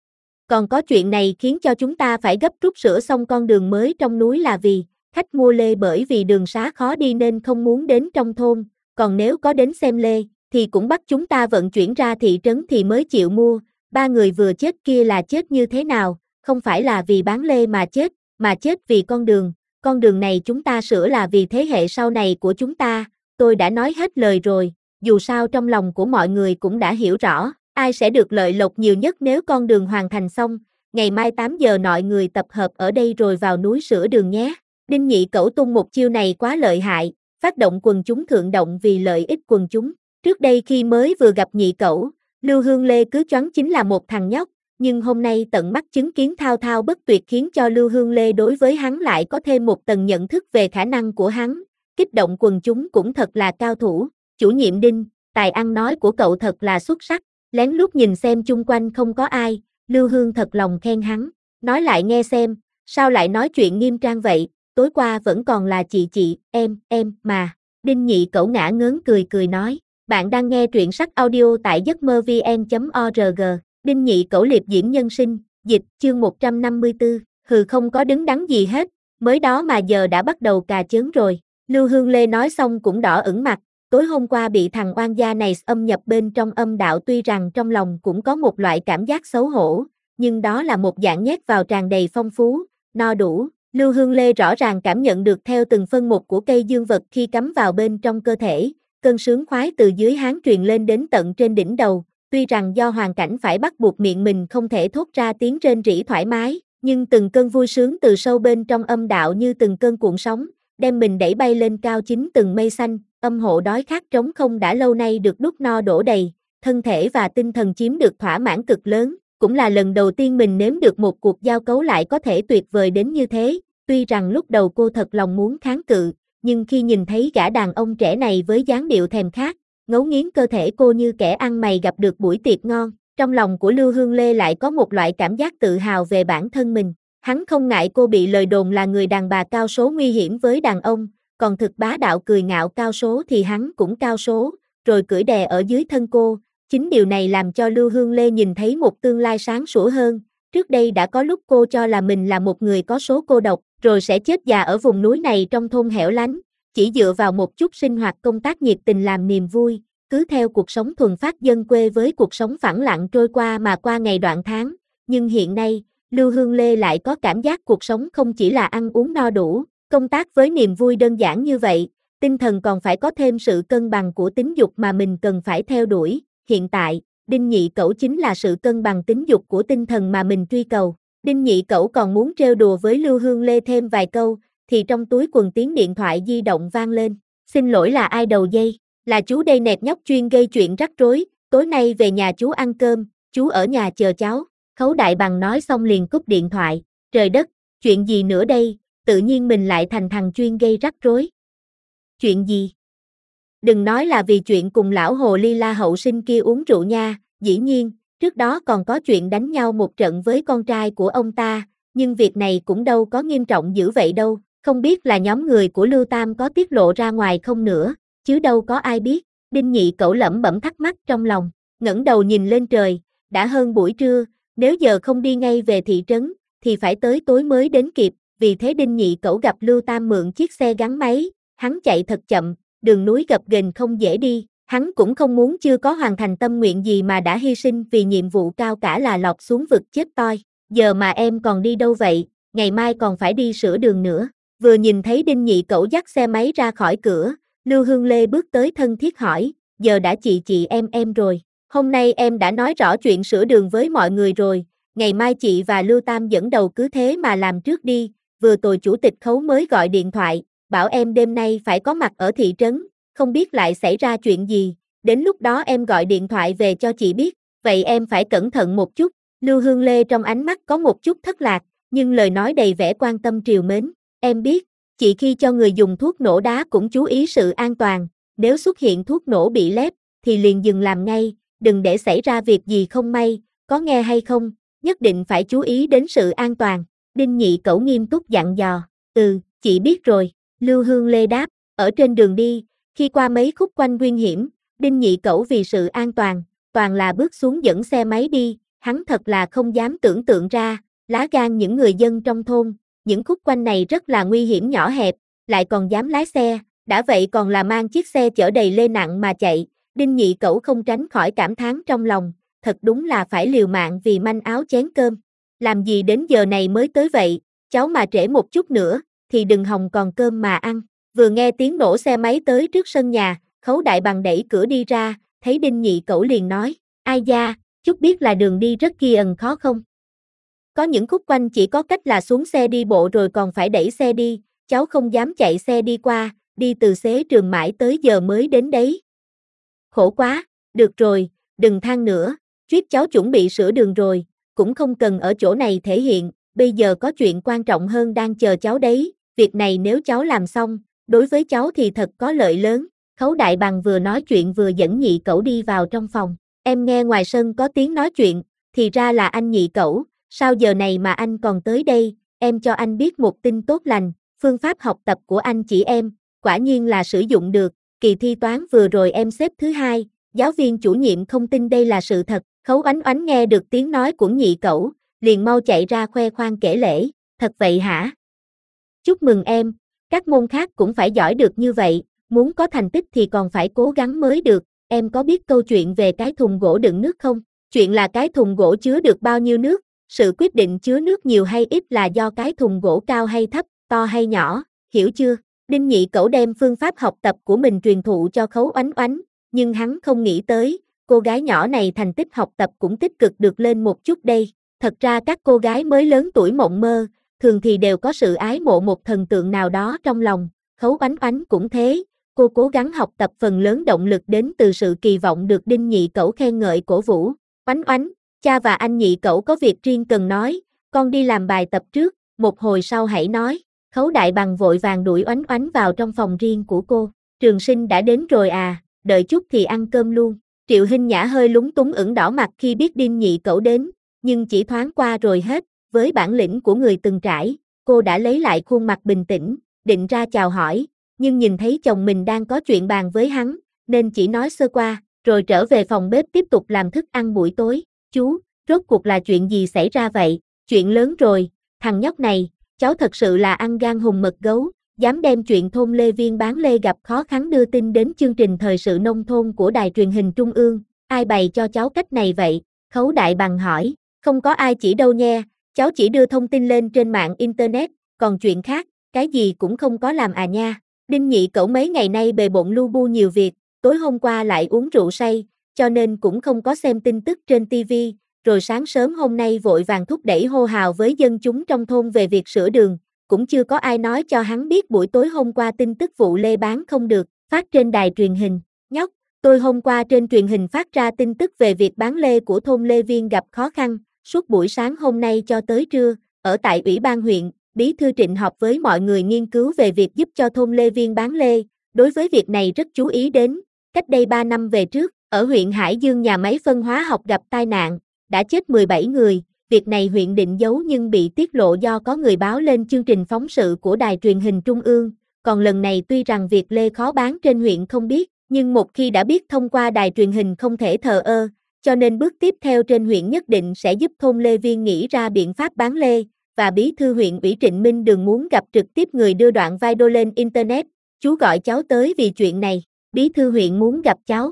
Speaker 1: Còn có chuyện này khiến cho chúng ta phải gấp rút sửa xong con đường mới trong núi là vì, khách mua lê bởi vì đường xá khó đi nên không muốn đến trong thôn, còn nếu có đến xem lê, thì cũng bắt chúng ta vận chuyển ra thị trấn thì mới chịu mua. 3 người vừa chết kia là chết như thế nào, không phải là vì bán lê mà chết vì con đường này chúng ta sửa là vì thế hệ sau này của chúng ta, tôi đã nói hết lời rồi, dù sao trong lòng của mọi người cũng đã hiểu rõ, ai sẽ được lợi lộc nhiều nhất nếu con đường hoàn thành xong, ngày mai 8 giờ mọi người tập hợp ở đây rồi vào núi sửa đường nhé. Đinh Nhị Cẩu tung một chiêu này quá lợi hại, phát động quần chúng thượng động vì lợi ích quần chúng. Trước đây khi mới vừa gặp Nhị Cẩu, Lưu Hương Lê cứ choáng chính là một thằng nhóc, nhưng hôm nay tận mắt chứng kiến thao thao bất tuyệt khiến cho Lưu Hương Lê đối với hắn lại có thêm một tầng nhận thức về khả năng của hắn, kích động quần chúng cũng thật là cao thủ. Chủ nhiệm Đinh, tài ăn nói của cậu thật là xuất sắc, lén lút nhìn xem chung quanh không có ai, Lưu Hương thật lòng khen hắn, nói lại nghe xem, sao lại nói chuyện nghiêm trang vậy, tối qua vẫn còn là chị, em mà. Đinh Nhị Cẩu ngã ngớn cười nói, bạn đang nghe truyện sách audio tại giấc mơ vn.org, Đinh Nhị Cẩu liệp diễn nhân sinh, dịch, chương 154, hừ không có đứng đắn gì hết, mới đó mà giờ đã bắt đầu cà chớn rồi. Lưu Hương Lê nói xong cũng đỏ ửng mặt, tối hôm qua bị thằng oan gia này âm nhập bên trong âm đạo tuy rằng trong lòng cũng có một loại cảm giác xấu hổ, nhưng đó là một dạng nhét vào tràn đầy phong phú, no đủ. Lưu Hương Lê rõ ràng cảm nhận được theo từng phân một của cây dương vật khi cắm vào bên trong cơ thể, cơn sướng khoái từ dưới háng truyền lên đến tận trên đỉnh đầu, tuy rằng do hoàn cảnh phải bắt buộc miệng mình không thể thốt ra tiếng rên rỉ thoải mái, nhưng từng cơn vui sướng từ sâu bên trong âm đạo như từng cơn cuộn sóng, đem mình đẩy bay lên cao chính từng mây xanh, âm hộ đói khát trống không đã lâu nay được đút no đổ đầy, thân thể và tinh thần chiếm được thỏa mãn cực lớn, cũng là lần đầu tiên mình nếm được một cuộc giao cấu lại có thể tuyệt vời đến như thế, tuy rằng lúc đầu cô thật lòng muốn kháng cự, nhưng khi nhìn thấy gã đàn ông trẻ này với dáng điệu thèm khát, ngấu nghiến cơ thể cô như kẻ ăn mày gặp được buổi tiệc ngon, trong lòng của Lưu Hương Lê lại có một loại cảm giác tự hào về bản thân mình. Hắn không ngại cô bị lời đồn là người đàn bà cao số nguy hiểm với đàn ông, còn thực bá đạo cười ngạo cao số thì hắn cũng cao số, rồi cưỡi đè ở dưới thân cô. Chính điều này làm cho Lưu Hương Lê nhìn thấy một tương lai sáng sủa hơn. Trước đây đã có lúc cô cho là mình là một người có số cô độc, rồi sẽ chết già ở vùng núi này trong thôn hẻo lánh, chỉ dựa vào một chút sinh hoạt công tác nhiệt tình làm niềm vui, cứ theo cuộc sống thuần phát dân quê với cuộc sống phẳng lặng trôi qua mà qua ngày đoạn tháng. Nhưng hiện nay, Lưu Hương Lê lại có cảm giác cuộc sống không chỉ là ăn uống no đủ, công tác với niềm vui đơn giản như vậy, tinh thần còn phải có thêm sự cân bằng của tính dục mà mình cần phải theo đuổi. Hiện tại, Đinh Nhị Cẩu chính là sự cân bằng tính dục của tinh thần mà mình truy cầu. Đinh Nhị Cẩu còn muốn trêu đùa với Lưu Hương Lê thêm vài câu, thì trong túi quần tiếng điện thoại di động vang lên. Xin lỗi, là ai đầu dây? Là chú đây nẹp nhóc chuyên gây chuyện rắc rối, tối nay về nhà chú ăn cơm, chú ở nhà chờ cháu. Khấu Đại Bằng nói xong liền cúp điện thoại. Trời đất, chuyện gì nữa đây, tự nhiên mình lại thành thằng chuyên gây rắc rối. Chuyện gì? Đừng nói là vì chuyện cùng lão hồ ly La hậu sinh kia uống rượu nha, dĩ nhiên, trước đó còn có chuyện đánh nhau một trận với con trai của ông ta, nhưng việc này cũng đâu có nghiêm trọng dữ vậy đâu, không biết là nhóm người của Lưu Tam có tiết lộ ra ngoài không nữa, chứ đâu có ai biết. Đinh Nhị Cẩu lẩm bẩm thắc mắc trong lòng, ngẩng đầu nhìn lên trời, đã hơn buổi trưa, nếu giờ không đi ngay về thị trấn, thì phải tới tối mới đến kịp, vì thế Đinh Nhị Cẩu gặp Lưu Tam mượn chiếc xe gắn máy, hắn chạy thật chậm, đường núi gập ghềnh không dễ đi, hắn cũng không muốn chưa có hoàn thành tâm nguyện gì mà đã hy sinh vì nhiệm vụ cao cả là lọt xuống vực chết toi. Giờ mà em còn đi đâu vậy, ngày mai còn phải đi sửa đường nữa. Vừa nhìn thấy Đinh Nhị Cẩu dắt xe máy ra khỏi cửa, Lưu Hương Lê bước tới thân thiết hỏi, giờ đã chị em rồi. Hôm nay em đã nói rõ chuyện sửa đường với mọi người rồi, ngày mai chị và Lưu Tam dẫn đầu cứ thế mà làm trước đi, vừa rồi chủ tịch Khấu mới gọi điện thoại, bảo em đêm nay phải có mặt ở thị trấn, không biết lại xảy ra chuyện gì, đến lúc đó em gọi điện thoại về cho chị biết, vậy em phải cẩn thận một chút. Lưu Hương Lê trong ánh mắt có một chút thất lạc, nhưng lời nói đầy vẻ quan tâm trìu mến, em biết, Chị khi cho người dùng thuốc nổ đá cũng chú ý sự an toàn, nếu xuất hiện thuốc nổ bị lép, thì liền dừng làm ngay, đừng để xảy ra việc gì không may, có nghe hay không, nhất định phải chú ý đến sự an toàn. Đinh Nhị Cẩu nghiêm túc dặn dò, chị biết rồi, Lưu Hương Lê đáp, ở trên đường đi, khi qua mấy khúc quanh nguy hiểm, Đinh Nhị Cẩu vì sự an toàn, toàn là bước xuống dẫn xe máy đi, hắn thật là không dám tưởng tượng ra, lá gan những người dân trong thôn, những khúc quanh này rất là nguy hiểm nhỏ hẹp, lại còn dám lái xe, đã vậy còn là mang chiếc xe chở đầy lê nặng mà chạy, Đinh Nhị Cẩu không tránh khỏi cảm thán trong lòng, thật đúng là phải liều mạng vì manh áo chén cơm. Làm gì đến giờ này mới tới vậy, cháu mà trễ một chút nữa, thì đừng hòng còn cơm mà ăn. Vừa nghe tiếng nổ xe máy tới trước sân nhà, Khấu Đại Bằng đẩy cửa đi ra, thấy Đinh Nhị Cẩu liền nói, ai da, chút biết là đường đi rất kỳ ẩn khó không? Có những khúc quanh chỉ có cách là xuống xe đi bộ rồi còn phải đẩy xe đi, cháu không dám chạy xe đi qua, đi từ xế trường mãi tới giờ mới đến đấy. Khổ quá, được rồi, đừng than nữa, Triết cháu chuẩn bị sửa đường rồi, cũng không cần ở chỗ này thể hiện, bây giờ có chuyện quan trọng hơn đang chờ cháu đấy, việc này nếu cháu làm xong, đối với cháu thì thật có lợi lớn. Khấu Đại Bằng vừa nói chuyện vừa dẫn Nhị Cẩu đi vào trong phòng, em nghe ngoài sân có tiếng nói chuyện, thì ra là anh Nhị Cẩu, sao giờ này mà anh còn tới đây, em cho anh biết một tin tốt lành, phương pháp học tập của anh chỉ em, quả nhiên là sử dụng được, kỳ thi toán vừa rồi em xếp thứ 2, giáo viên chủ nhiệm không tin đây là sự thật. Khấu Oánh Oánh nghe được tiếng nói của Nhị Cẩu, liền mau chạy ra khoe khoang kể lể, thật vậy hả? Chúc mừng em, các môn khác cũng phải giỏi được như vậy, muốn có thành tích thì còn phải cố gắng mới được, em có biết câu chuyện về cái thùng gỗ đựng nước không? Chuyện là cái thùng gỗ chứa được bao nhiêu nước, sự quyết định chứa nước nhiều hay ít là do cái thùng gỗ cao hay thấp, to hay nhỏ, hiểu chưa? Đinh Nhị Cẩu đem phương pháp học tập của mình truyền thụ cho Khấu Oánh Oánh, nhưng hắn không nghĩ tới, cô gái nhỏ này thành tích học tập cũng tích cực được lên một chút đây. Thật ra các cô gái mới lớn tuổi mộng mơ, thường thì đều có sự ái mộ một thần tượng nào đó trong lòng, Khấu Oánh Oánh cũng thế, cô cố gắng học tập phần lớn động lực đến từ sự kỳ vọng được Đinh Nhị Cẩu khen ngợi cổ vũ. Oánh Oánh, cha và anh Nhị Cẩu có việc riêng cần nói, con đi làm bài tập trước, một hồi sau hãy nói. Khấu Đại Bằng vội vàng đuổi Oánh Oánh vào trong phòng riêng của cô. Trường Sinh đã đến rồi à, đợi chút thì ăn cơm luôn. Triệu Hinh Nhã hơi lúng túng ửng đỏ mặt khi biết Đinh Nhị Cẩu đến, nhưng chỉ thoáng qua rồi hết, với bản lĩnh của người từng trải, cô đã lấy lại khuôn mặt bình tĩnh, định ra chào hỏi, nhưng nhìn thấy chồng mình đang có chuyện bàn với hắn, nên chỉ nói sơ qua, rồi trở về phòng bếp tiếp tục làm thức ăn buổi tối. Chú, rốt cuộc là chuyện gì xảy ra vậy? Chuyện lớn rồi, thằng nhóc này, cháu thật sự là ăn gan hùm mật gấu, dám đem chuyện thôn Lê Viên bán lê gặp khó khăn đưa tin đến chương trình thời sự nông thôn của đài truyền hình trung ương, ai bày cho cháu cách này vậy? Khấu Đại Bằng hỏi, không có ai chỉ đâu nha, cháu chỉ đưa thông tin lên trên mạng internet, còn chuyện khác, cái gì cũng không có làm à nha. Đinh Nhị Cẩu mấy ngày nay bề bộn lu bu nhiều việc, tối hôm qua lại uống rượu say, cho nên cũng không có xem tin tức trên TV, rồi sáng sớm hôm nay vội vàng thúc đẩy hô hào với dân chúng trong thôn về việc sửa đường, cũng chưa có ai nói cho hắn biết buổi tối hôm qua tin tức vụ lê bán không được, phát trên đài truyền hình. Nhóc, tôi hôm qua trên truyền hình phát ra tin tức về việc bán lê của thôn Lê Viên gặp khó khăn, suốt buổi sáng hôm nay cho tới trưa, ở tại Ủy ban huyện, Bí thư Trịnh họp với mọi người nghiên cứu về việc giúp cho thôn Lê Viên bán lê, đối với việc này rất chú ý đến. Cách đây 3 năm về trước, ở huyện Hải Dương nhà máy phân hóa học gặp tai nạn, đã chết 17 người, việc này huyện định giấu nhưng bị tiết lộ do có người báo lên chương trình phóng sự của đài truyền hình trung ương, còn lần này tuy rằng việc lê khó bán trên huyện không biết, nhưng một khi đã biết thông qua đài truyền hình không thể thờ ơ, cho nên bước tiếp theo trên huyện nhất định sẽ giúp thôn Lê Viên nghĩ ra biện pháp bán lê, và bí thư huyện ủy Trịnh Minh Đường muốn gặp trực tiếp người đưa đoạn video lên internet, chú gọi cháu tới vì chuyện này, bí thư huyện muốn gặp cháu.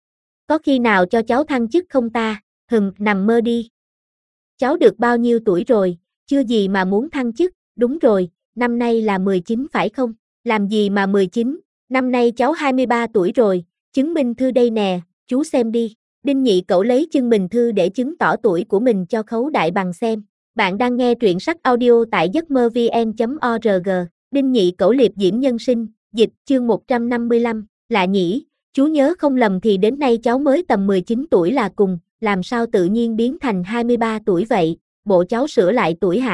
Speaker 1: Có khi nào cho cháu thăng chức không ta? Nằm mơ đi. Cháu được bao nhiêu tuổi rồi, chưa gì mà muốn thăng chức, đúng rồi, năm nay là 19 phải không? Làm gì mà 19, năm nay cháu 23 tuổi rồi, chứng minh thư đây nè, chú xem đi. Đinh Nhị Cẩu lấy chứng minh thư để chứng tỏ tuổi của mình cho Khấu Đại Bằng xem. Bạn đang nghe truyện sách audio tại giấc mơ vn.org. Đinh Nhị Cẩu liệp diễm nhân sinh, dịch chương 155, lạ nhỉ, chú nhớ không lầm thì đến nay cháu mới tầm 19 tuổi là cùng, làm sao tự nhiên biến thành 23 tuổi vậy, bộ cháu sửa lại tuổi hả?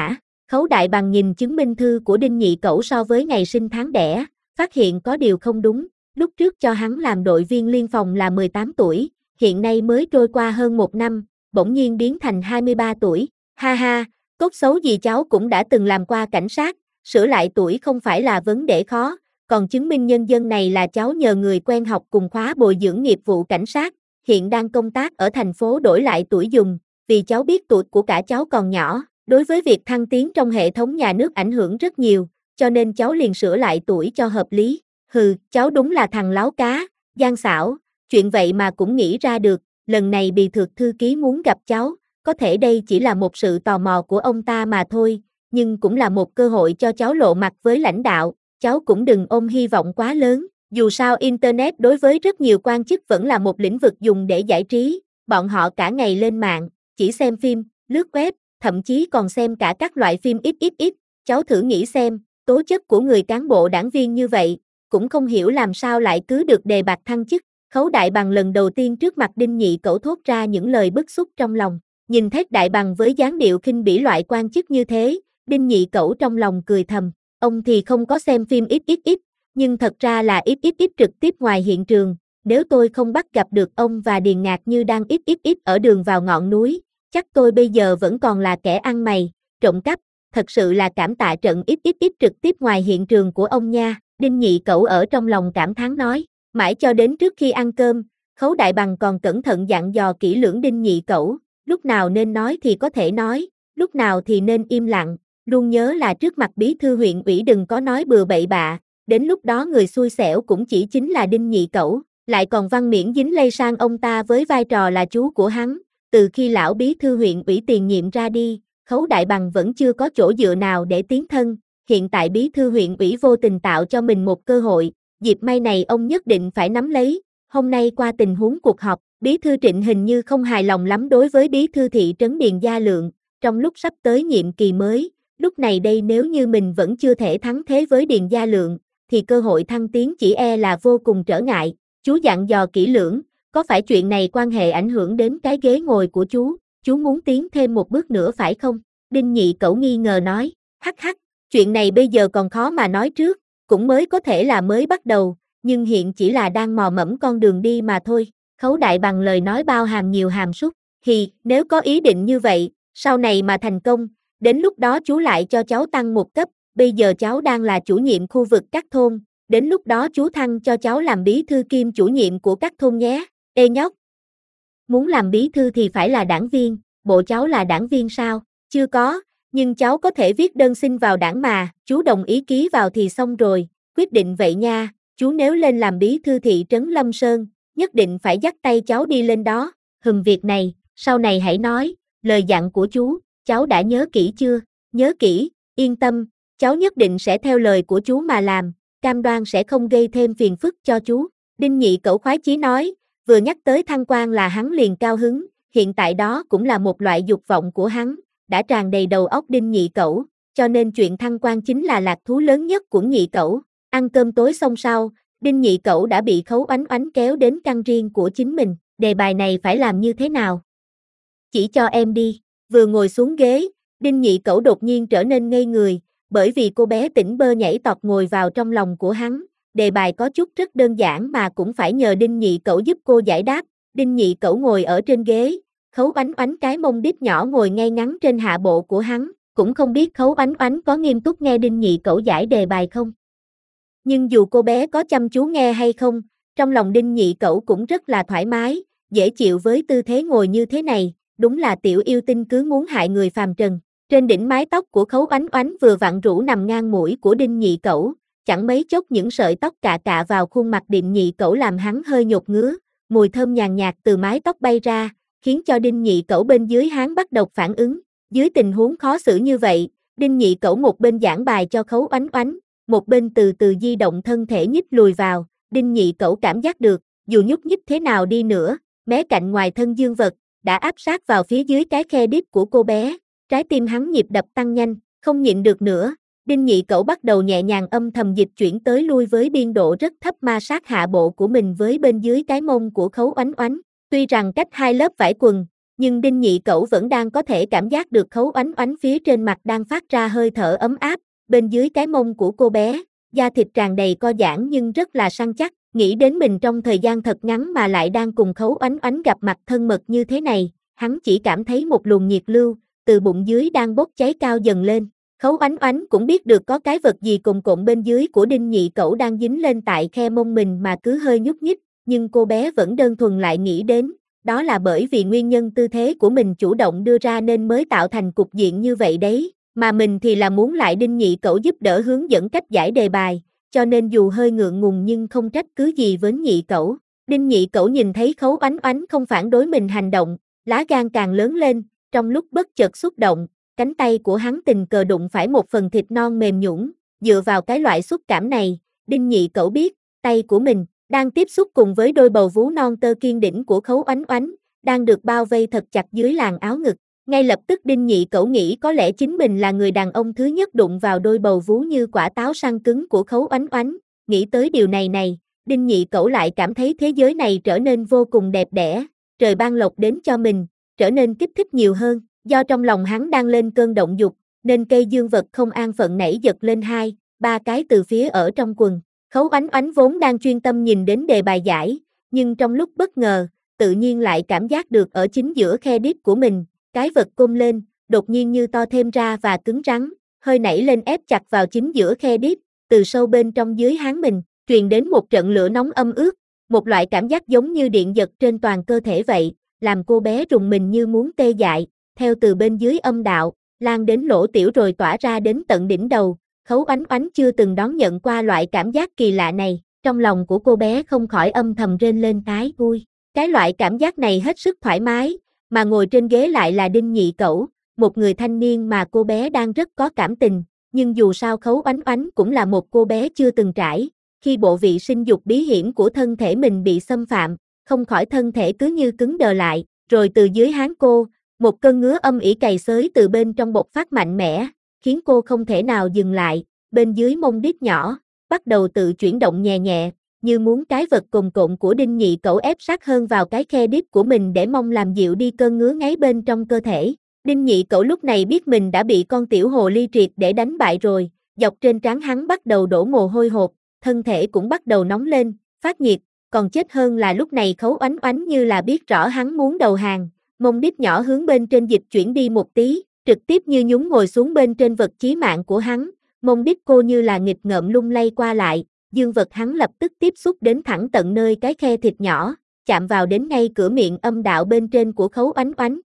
Speaker 1: Khấu Đại Bằng nhìn chứng minh thư của Đinh Nhị Cẩu so với ngày sinh tháng đẻ, phát hiện có điều không đúng, lúc trước cho hắn làm đội viên liên phòng là 18 tuổi, hiện nay mới trôi qua hơn 1 năm, bỗng nhiên biến thành 23 tuổi, ha ha, tốt xấu gì cháu cũng đã từng làm qua cảnh sát, sửa lại tuổi không phải là vấn đề khó, còn chứng minh nhân dân này là cháu nhờ người quen học cùng khóa bồi dưỡng nghiệp vụ cảnh sát, hiện đang công tác ở thành phố đổi lại tuổi dùng, vì cháu biết tuổi của cả cháu còn nhỏ, đối với việc thăng tiến trong hệ thống nhà nước ảnh hưởng rất nhiều, cho nên cháu liền sửa lại tuổi cho hợp lý. Hừ, cháu đúng là thằng láo cá, gian xảo, chuyện vậy mà cũng nghĩ ra được, lần này Bì Thược thư ký muốn gặp cháu, có thể đây chỉ là một sự tò mò của ông ta mà thôi, nhưng cũng là một cơ hội cho cháu lộ mặt với lãnh đạo, cháu cũng đừng ôm hy vọng quá lớn, dù sao Internet đối với rất nhiều quan chức vẫn là một lĩnh vực dùng để giải trí, bọn họ cả ngày lên mạng, chỉ xem phim, lướt web, thậm chí còn xem cả các loại phim XXX, cháu thử nghĩ xem, tố chất của người cán bộ đảng viên như vậy, cũng không hiểu làm sao lại cứ được đề bạt thăng chức. Khấu Đại Bằng lần đầu tiên trước mặt Đinh Nhị Cẩu thốt ra những lời bức xúc trong lòng, nhìn thấy Đại Bằng với dáng điệu khinh bỉ loại quan chức như thế, Đinh Nhị Cẩu trong lòng cười thầm, ông thì không có xem phim XXX, nhưng thật ra là XXX trực tiếp ngoài hiện trường, nếu tôi không bắt gặp được ông và Điền Ngạc Như đang XXX ở đường vào ngọn núi, chắc tôi bây giờ vẫn còn là kẻ ăn mày, trộm cắp, thật sự là cảm tạ trận XXX trực tiếp ngoài hiện trường của ông nha, Đinh Nhị Cẩu ở trong lòng cảm thán nói, mãi cho đến trước khi ăn cơm, Khấu Đại Bằng còn cẩn thận dặn dò kỹ lưỡng Đinh Nhị Cẩu, lúc nào nên nói thì có thể nói, lúc nào thì nên im lặng, luôn nhớ là trước mặt bí thư huyện ủy đừng có nói bừa bậy bạ, đến lúc đó người xui xẻo cũng chỉ chính là Đinh Nhị Cẩu, lại còn văn miễn dính lây sang ông ta với vai trò là chú của hắn, từ khi lão bí thư huyện ủy tiền nhiệm ra đi, Khấu Đại Bằng vẫn chưa có chỗ dựa nào để tiến thân, hiện tại bí thư huyện ủy vô tình tạo cho mình một cơ hội, dịp may này ông nhất định phải nắm lấy, hôm nay qua tình huống cuộc họp, bí thư Trịnh hình như không hài lòng lắm đối với bí thư thị trấn Điền Gia Lượng, trong lúc sắp tới nhiệm kỳ mới, lúc này đây nếu như mình vẫn chưa thể thắng thế với Điền Gia Lượng, thì cơ hội thăng tiến chỉ e là vô cùng trở ngại, chú dặn dò kỹ lưỡng, có phải chuyện này quan hệ ảnh hưởng đến cái ghế ngồi của chú muốn tiến thêm một bước nữa phải không? Đinh Nhị Cẩu nghi ngờ nói, hắc hắc, chuyện này bây giờ còn khó mà nói trước, cũng mới có thể là mới bắt đầu, nhưng hiện chỉ là đang mò mẫm con đường đi mà thôi. Khấu Đại Bằng lời nói bao hàm nhiều hàm súc, nếu có ý định như vậy, sau này mà thành công, đến lúc đó chú lại cho cháu tăng một cấp, bây giờ cháu đang là chủ nhiệm khu vực các thôn, đến lúc đó chú thăng cho cháu làm bí thư kiêm chủ nhiệm của các thôn nhé. Ê nhóc, muốn làm bí thư thì phải là đảng viên, bộ cháu là đảng viên sao? Chưa có, nhưng cháu có thể viết đơn xin vào đảng mà, chú đồng ý ký vào thì xong rồi, quyết định vậy nha, chú nếu lên làm bí thư thị trấn Lâm Sơn, nhất định phải dắt tay cháu đi lên đó, việc này, sau này hãy nói, lời dặn của chú, cháu đã nhớ kỹ chưa? Nhớ kỹ, yên tâm, cháu nhất định sẽ theo lời của chú mà làm, cam đoan sẽ không gây thêm phiền phức cho chú. Đinh Nhị Cẩu khoái chí nói, vừa nhắc tới thăng quan là hắn liền cao hứng, hiện tại đó cũng là một loại dục vọng của hắn, đã tràn đầy đầu óc Đinh Nhị Cẩu, cho nên chuyện thăng quan chính là lạc thú lớn nhất của Nhị Cẩu. Ăn cơm tối xong sau, Đinh Nhị Cẩu đã bị Khấu Oánh Oánh kéo đến căn riêng của chính mình, đề bài này phải làm như thế nào? Chỉ cho em đi, vừa ngồi xuống ghế, Đinh Nhị Cẩu đột nhiên trở nên ngây người, bởi vì cô bé tỉnh bơ nhảy tọt ngồi vào trong lòng của hắn, đề bài có chút rất đơn giản mà cũng phải nhờ Đinh Nhị Cẩu giúp cô giải đáp. Đinh Nhị Cẩu ngồi ở trên ghế, Khấu Oánh Oánh cái mông đít nhỏ ngồi ngay ngắn trên hạ bộ của hắn, cũng không biết Khấu Oánh Oánh có nghiêm túc nghe Đinh Nhị Cẩu giải đề bài không. Nhưng dù cô bé có chăm chú nghe hay không, trong lòng Đinh Nhị Cẩu cũng rất là thoải mái, dễ chịu với tư thế ngồi như thế này, đúng là tiểu yêu tinh cứ muốn hại người phàm trần. Trên đỉnh mái tóc của Khấu Oánh Oánh vừa vặn rũ nằm ngang mũi của Đinh Nhị Cẩu, chẳng mấy chốc những sợi tóc cạ vào khuôn mặt Đinh Nhị Cẩu làm hắn hơi nhột ngứa, mùi thơm nhàn nhạt từ mái tóc bay ra, khiến cho Đinh Nhị Cẩu bên dưới hắn bắt đầu phản ứng. Dưới tình huống khó xử như vậy, Đinh Nhị Cẩu một bên giảng bài cho Khấu Oánh Oánh, một bên từ từ di động thân thể nhích lùi vào. Đinh Nhị Cẩu cảm giác được, dù nhúc nhích thế nào đi nữa, mé cạnh ngoài thân dương vật đã áp sát vào phía dưới cái khe đít của cô bé. Trái tim hắn nhịp đập tăng nhanh, không nhịn được nữa. Đinh Nhị Cẩu bắt đầu nhẹ nhàng âm thầm dịch chuyển tới lui với biên độ rất thấp ma sát hạ bộ của mình với bên dưới cái mông của Khấu Oánh Oánh. Tuy rằng cách hai lớp vải quần, nhưng Đinh Nhị Cẩu vẫn đang có thể cảm giác được Khấu Oánh Oánh phía trên mặt đang phát ra hơi thở ấm áp, bên dưới cái mông của cô bé, da thịt tràn đầy co giãn nhưng rất là săn chắc, nghĩ đến mình trong thời gian thật ngắn mà lại đang cùng Khấu Oánh Oánh gặp mặt thân mật như thế này, hắn chỉ cảm thấy một luồng nhiệt lưu, từ bụng dưới đang bốc cháy cao dần lên. Khấu Oánh Oánh cũng biết được có cái vật gì cồn cộn bên dưới của Đinh Nhị Cẩu đang dính lên tại khe mông mình mà cứ hơi nhúc nhích, nhưng cô bé vẫn đơn thuần lại nghĩ đến, đó là bởi vì nguyên nhân tư thế của mình chủ động đưa ra nên mới tạo thành cục diện như vậy đấy, mà mình thì là muốn lại Đinh Nhị Cẩu giúp đỡ hướng dẫn cách giải đề bài, cho nên dù hơi ngượng ngùng nhưng không trách cứ gì với Nhị Cẩu. Đinh Nhị Cẩu nhìn thấy Khấu Oánh Oánh không phản đối mình hành động, lá gan càng lớn lên, trong lúc bất chợt xúc động, cánh tay của hắn tình cờ đụng phải một phần thịt non mềm nhũn, dựa vào cái loại xúc cảm này, Đinh Nhị Cẩu biết, tay của mình đang tiếp xúc cùng với đôi bầu vú non tơ kiên đỉnh của Khấu Oánh Oánh, đang được bao vây thật chặt dưới làn áo ngực. Ngay lập tức Đinh Nhị Cẩu nghĩ có lẽ chính mình là người đàn ông thứ nhất đụng vào đôi bầu vú như quả táo săn cứng của Khấu Oánh Oánh. Nghĩ tới điều này, Đinh Nhị Cẩu lại cảm thấy thế giới này trở nên vô cùng đẹp đẽ, trời ban lộc đến cho mình, trở nên kích thích nhiều hơn. Do trong lòng hắn đang lên cơn động dục, nên cây dương vật không an phận nảy giật lên 2-3 cái từ phía ở trong quần. Khấu Oánh Oánh vốn đang chuyên tâm nhìn đến đề bài giải, nhưng trong lúc bất ngờ, tự nhiên lại cảm giác được ở chính giữa khe đít của mình, cái vật cong lên, đột nhiên như to thêm ra và cứng rắn, hơi nảy lên ép chặt vào chính giữa khe đít, từ sâu bên trong dưới háng mình, truyền đến một trận lửa nóng âm ướt, một loại cảm giác giống như điện giật trên toàn cơ thể vậy, làm cô bé rùng mình như muốn tê dại, theo từ bên dưới âm đạo, lan đến lỗ tiểu rồi tỏa ra đến tận đỉnh đầu. Khấu Oánh Oánh chưa từng đón nhận qua loại cảm giác kỳ lạ này, trong lòng của cô bé không khỏi âm thầm rên lên cái vui. Cái loại cảm giác này hết sức thoải mái, mà ngồi trên ghế lại là Đinh Nhị Cẩu, một người thanh niên mà cô bé đang rất có cảm tình, nhưng dù sao Khấu Oánh Oánh cũng là một cô bé chưa từng trải, khi bộ vị sinh dục bí hiểm của thân thể mình bị xâm phạm, không khỏi thân thể cứ như cứng đờ lại, rồi từ dưới háng cô, một cơn ngứa âm ỉ cày xới từ bên trong bộc phát mạnh mẽ, khiến cô không thể nào dừng lại, bên dưới mông đít nhỏ, bắt đầu tự chuyển động nhẹ nhẹ, như muốn cái vật cồn cộn của Đinh Nhị Cẩu ép sát hơn vào cái khe đít của mình để mong làm dịu đi cơn ngứa ngáy bên trong cơ thể. Đinh Nhị Cẩu lúc này biết mình đã bị con tiểu hồ ly triệt để đánh bại rồi, dọc trên trán hắn bắt đầu đổ mồ hôi hột, thân thể cũng bắt đầu nóng lên, phát nhiệt, còn chết hơn là lúc này Khấu Oánh Oánh như là biết rõ hắn muốn đầu hàng, mông đít nhỏ hướng bên trên dịch chuyển đi một tí, trực tiếp như nhún ngồi xuống bên trên vật chí mạng của hắn, mông đít cô như là nghịch ngợm lung lay qua lại, dương vật hắn lập tức tiếp xúc đến thẳng tận nơi cái khe thịt nhỏ, chạm vào đến ngay cửa miệng âm đạo bên trên của Khấu Oánh Oánh.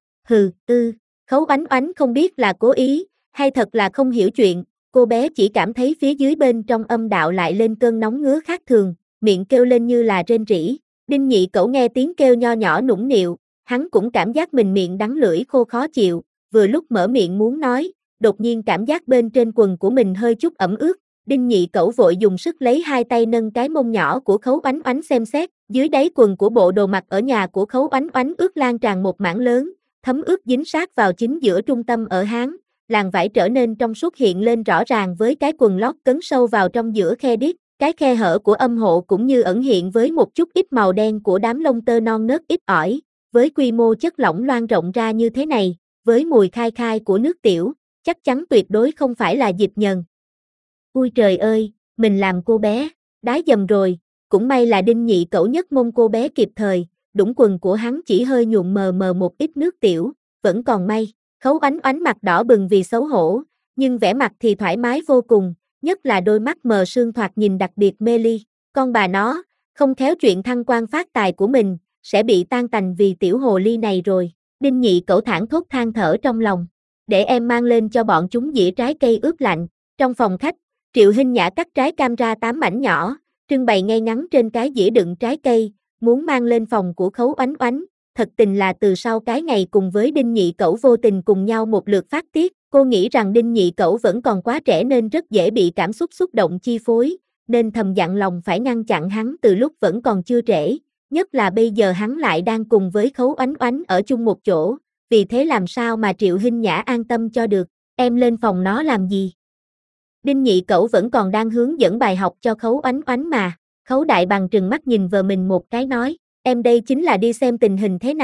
Speaker 1: Khấu Oánh Oánh không biết là cố ý, hay thật là không hiểu chuyện, cô bé chỉ cảm thấy phía dưới bên trong âm đạo lại lên cơn nóng ngứa khác thường, miệng kêu lên như là rên rỉ. Đinh Nhị Cẩu nghe tiếng kêu nho nhỏ nũng nịu, hắn cũng cảm giác mình miệng đắng lưỡi khô khó chịu, vừa lúc mở miệng muốn nói, đột nhiên cảm giác bên trên quần của mình hơi chút ẩm ướt. Đinh Nhị Cẩu vội dùng sức lấy hai tay nâng cái mông nhỏ của Khấu Oánh Oánh xem xét, dưới đáy quần của bộ đồ mặc ở nhà của Khấu Oánh Oánh ướt lan tràn một mảng lớn, thấm ướt dính sát vào chính giữa trung tâm ở háng, làn vải trở nên trong suốt hiện lên rõ ràng với cái quần lót cấn sâu vào trong giữa khe đít, cái khe hở của âm hộ cũng như ẩn hiện với một chút ít màu đen của đám lông tơ non nớt ít ỏi, với quy mô chất lỏng loang rộng ra như thế này, với mùi khai khai của nước tiểu, chắc chắn tuyệt đối không phải là dịch nhờn. Ui trời ơi, mình làm cô bé đái dầm rồi, cũng may là Đinh Nhị Cẩu nhấc mông cô bé kịp thời, đũng quần của hắn chỉ hơi nhuộm mờ mờ một ít nước tiểu, vẫn còn may. Khấu Oánh Oánh mặt đỏ bừng vì xấu hổ, nhưng vẻ mặt thì thoải mái vô cùng, nhất là đôi mắt mờ sương thoạt nhìn đặc biệt mê ly. Con bà nó, không khéo chuyện thăng quan phát tài của mình sẽ bị tan tành vì tiểu hồ ly này rồi. Đinh Nhị Cẩu thảng thốt than thở trong lòng. Để em mang lên cho bọn chúng dĩa trái cây ướp lạnh. Trong phòng khách, Triệu Hinh Nhã cắt trái cam ra 8 mảnh nhỏ, trưng bày ngay ngắn trên cái dĩa đựng trái cây, muốn mang lên phòng của Khấu Oánh Oánh. Thật tình là từ sau cái ngày cùng với Đinh Nhị Cẩu vô tình cùng nhau một lượt phát tiết, cô nghĩ rằng Đinh Nhị Cẩu vẫn còn quá trẻ nên rất dễ bị cảm xúc xúc động chi phối, nên thầm dặn lòng phải ngăn chặn hắn từ lúc vẫn còn chưa trễ, nhất là bây giờ hắn lại đang cùng với Khấu Oánh Oánh ở chung một chỗ, vì thế làm sao mà Triệu Hinh Nhã an tâm cho được, em lên phòng nó làm gì? Đinh Nhị Cẩu vẫn còn đang hướng dẫn bài học cho Khấu Oánh Oánh mà, Khấu Đại Bằng trừng mắt nhìn vợ mình một cái nói, em đây chính là đi xem tình hình thế nào,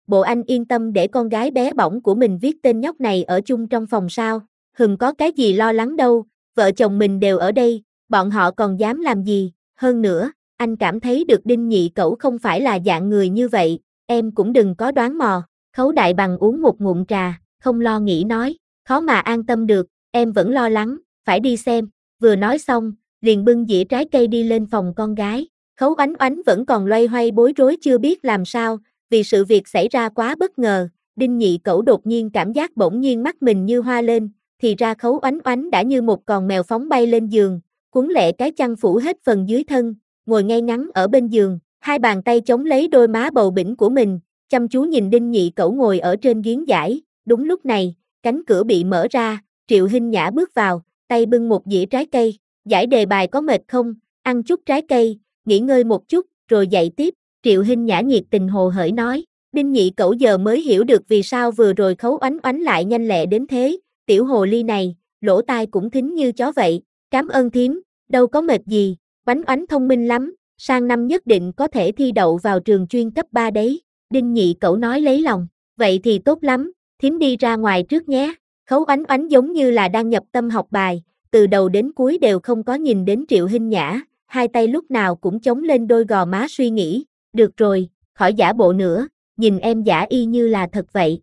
Speaker 1: bộ anh yên tâm để con gái bé bỏng của mình viết tên nhóc này ở chung trong phòng sao? Có cái gì lo lắng đâu, vợ chồng mình đều ở đây, bọn họ còn dám làm gì, hơn nữa, anh cảm thấy được Đinh Nhị Cẩu không phải là dạng người như vậy, em cũng đừng có đoán mò. Khấu Đại Bằng uống một ngụm trà, không lo nghĩ nói, khó mà an tâm được, em vẫn lo lắng, phải đi xem, vừa nói xong, liền bưng dĩa trái cây đi lên phòng con gái. Khấu Oánh Oánh vẫn còn loay hoay bối rối chưa biết làm sao, vì sự việc xảy ra quá bất ngờ, Đinh Nhị Cẩu đột nhiên cảm giác bỗng nhiên mắt mình như hoa lên, thì ra Khấu Oánh Oánh đã như một con mèo phóng bay lên giường, cuốn lẹ cái chăn phủ hết phần dưới thân, ngồi ngay ngắn ở bên giường, hai bàn tay chống lấy đôi má bầu bĩnh của mình, chăm chú nhìn Đinh Nhị Cẩu ngồi ở trên giếng giải. Đúng lúc này, cánh cửa bị mở ra, Triệu Hinh Nhã bước vào, tay bưng một dĩa trái cây, giải đề bài có mệt không, ăn chút trái cây, nghỉ ngơi một chút, rồi dậy tiếp. Triệu Hinh Nhã nhiệt tình hồ hởi nói, Đinh Nhị Cẩu giờ mới hiểu được vì sao vừa rồi Khấu Oánh Oánh lại nhanh lẹ đến thế, tiểu hồ ly này, lỗ tai cũng thính như chó vậy, cảm ơn thím, đâu có mệt gì, Oánh Oánh thông minh lắm, sang năm nhất định có thể thi đậu vào trường chuyên cấp 3 đấy, Đinh Nhị Cẩu nói lấy lòng, vậy thì tốt lắm, thím đi ra ngoài trước nhé. Khấu Oánh Oánh giống như là đang nhập tâm học bài, từ đầu đến cuối đều không có nhìn đến Triệu Hinh Nhã, hai tay lúc nào cũng chống lên đôi gò má suy nghĩ, được rồi, khỏi giả bộ nữa, nhìn em giả y như là thật vậy.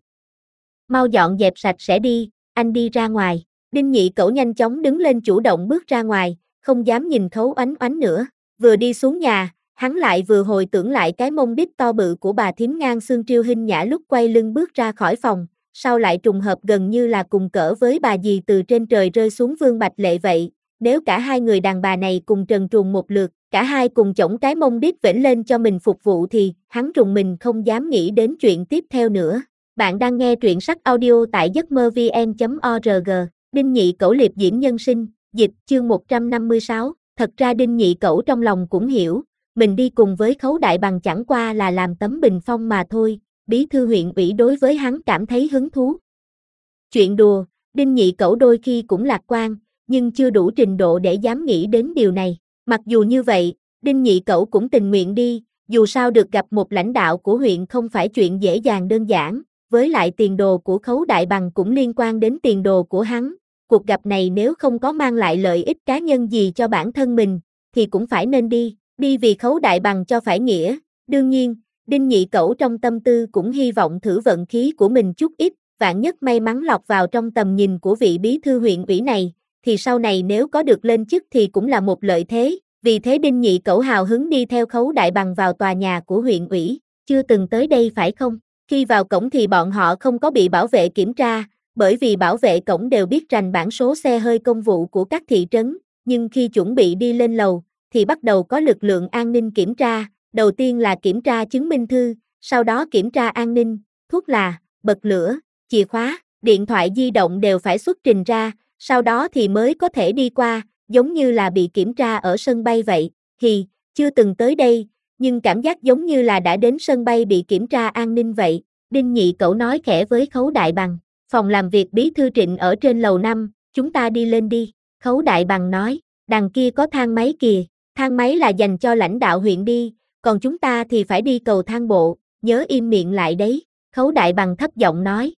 Speaker 1: Mau dọn dẹp sạch sẽ đi, anh đi ra ngoài. Đinh Nhị Cẩu nhanh chóng đứng lên chủ động bước ra ngoài, không dám nhìn Khấu Oánh Oánh nữa. Vừa đi xuống nhà, hắn lại vừa hồi tưởng lại cái mông đít to bự của bà thím ngang xương Triệu Hinh Nhã lúc quay lưng bước ra khỏi phòng, sao lại trùng hợp gần như là cùng cỡ với bà dì từ trên trời rơi xuống Vương Bạch Lệ vậy. Nếu cả hai người đàn bà này cùng trần truồng một lượt, cả hai cùng chổng cái mông đít vểnh lên cho mình phục vụ thì hắn rùng mình không dám nghĩ đến chuyện tiếp theo nữa. Bạn đang nghe truyện sách audio tại giấc mơ vn.org. Đinh Nhị Cẩu liệp diễm nhân sinh, dịch chương 156. Thật ra Đinh Nhị Cẩu trong lòng cũng hiểu, mình đi cùng với Khấu Đại Bằng chẳng qua là làm tấm bình phong mà thôi, bí thư huyện ủy đối với hắn cảm thấy hứng thú. Chuyện đùa, Đinh Nhị Cẩu đôi khi cũng lạc quan, nhưng chưa đủ trình độ để dám nghĩ đến điều này. Mặc dù như vậy, Đinh Nhị Cẩu cũng tình nguyện đi, dù sao được gặp một lãnh đạo của huyện không phải chuyện dễ dàng đơn giản, với lại tiền đồ của Khấu Đại Bằng cũng liên quan đến tiền đồ của hắn. Cuộc gặp này nếu không có mang lại lợi ích cá nhân gì cho bản thân mình, thì cũng phải nên đi vì Khấu Đại Bằng cho phải nghĩa. Đương nhiên, Đinh Nhị Cẩu trong tâm tư cũng hy vọng thử vận khí của mình chút ít, vạn nhất may mắn lọt vào trong tầm nhìn của vị bí thư huyện ủy này, thì sau này nếu có được lên chức thì cũng là một lợi thế. Vì thế Đinh Nhị Cẩu hào hứng đi theo Khấu Đại Bằng vào tòa nhà của huyện ủy. Chưa từng tới đây phải không? Khi vào cổng thì bọn họ không có bị bảo vệ kiểm tra, bởi vì bảo vệ cổng đều biết rành bản số xe hơi công vụ của các thị trấn, nhưng khi chuẩn bị đi lên lầu, thì bắt đầu có lực lượng an ninh kiểm tra, đầu tiên là kiểm tra chứng minh thư, sau đó kiểm tra an ninh, thuốc là, bật lửa, chìa khóa, điện thoại di động đều phải xuất trình ra, sau đó thì mới có thể đi qua, giống như là bị kiểm tra ở sân bay vậy. Chưa từng tới đây, nhưng cảm giác giống như là đã đến sân bay bị kiểm tra an ninh vậy. Đinh Nhị Cẩu nói khẽ với Khấu Đại Bằng, phòng làm việc bí thư Trịnh ở trên lầu 5, chúng ta đi lên đi. Khấu Đại Bằng nói, đằng kia có thang máy kìa, thang máy là dành cho lãnh đạo huyện đi, còn chúng ta thì phải đi cầu thang bộ, nhớ im miệng lại đấy. Khấu Đại Bằng thấp giọng nói,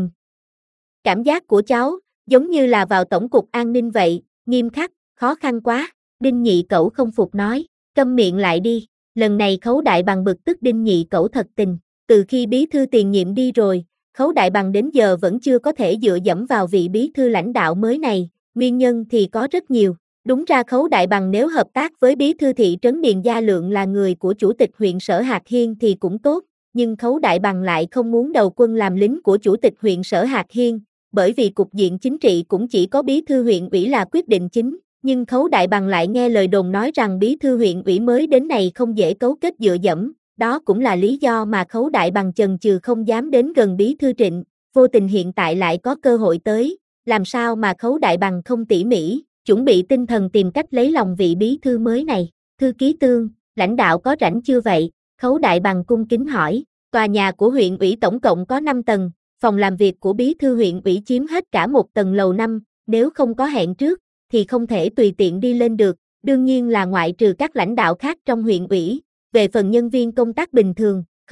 Speaker 1: cảm giác của cháu, giống như là vào tổng cục an ninh vậy, nghiêm khắc, khó khăn quá. Đinh Nhị Cẩu không phục nói, câm miệng lại đi. Lần này Khấu Đại Bằng bực tức Đinh Nhị Cẩu thật tình, từ khi bí thư tiền nhiệm đi rồi, Khấu Đại Bằng đến giờ vẫn chưa có thể dựa dẫm vào vị bí thư lãnh đạo mới này, nguyên nhân thì có rất nhiều. Đúng ra Khấu Đại Bằng nếu hợp tác với bí thư thị trấn Điền Gia Lượng là người của chủ tịch huyện Sở Hạc Hiên thì cũng tốt, nhưng Khấu Đại Bằng lại không muốn đầu quân làm lính của chủ tịch huyện Sở Hạc Hiên, bởi vì cục diện chính trị cũng chỉ có bí thư huyện ủy là quyết định chính, nhưng Khấu Đại Bằng lại nghe lời đồn nói rằng bí thư huyện ủy mới đến này không dễ cấu kết dựa dẫm, đó cũng là lý do mà Khấu Đại Bằng chần chừ không dám đến gần bí thư Trịnh, vô tình hiện tại lại có cơ hội tới, làm sao mà Khấu Đại Bằng không tỉ mỉ, chuẩn bị tinh thần tìm cách lấy lòng vị bí thư mới này. Thư ký Tương, lãnh đạo có rảnh chưa vậy? Khấu Đại Bằng cung kính hỏi. Tòa nhà của huyện ủy tổng cộng có 5 tầng, phòng làm việc của bí thư huyện ủy chiếm hết cả một tầng lầu 5, nếu không có hẹn trước, thì không thể tùy tiện đi lên được, đương nhiên là ngoại trừ các lãnh đạo khác trong huyện ủy. Về phần nhân viên công tác bình thường,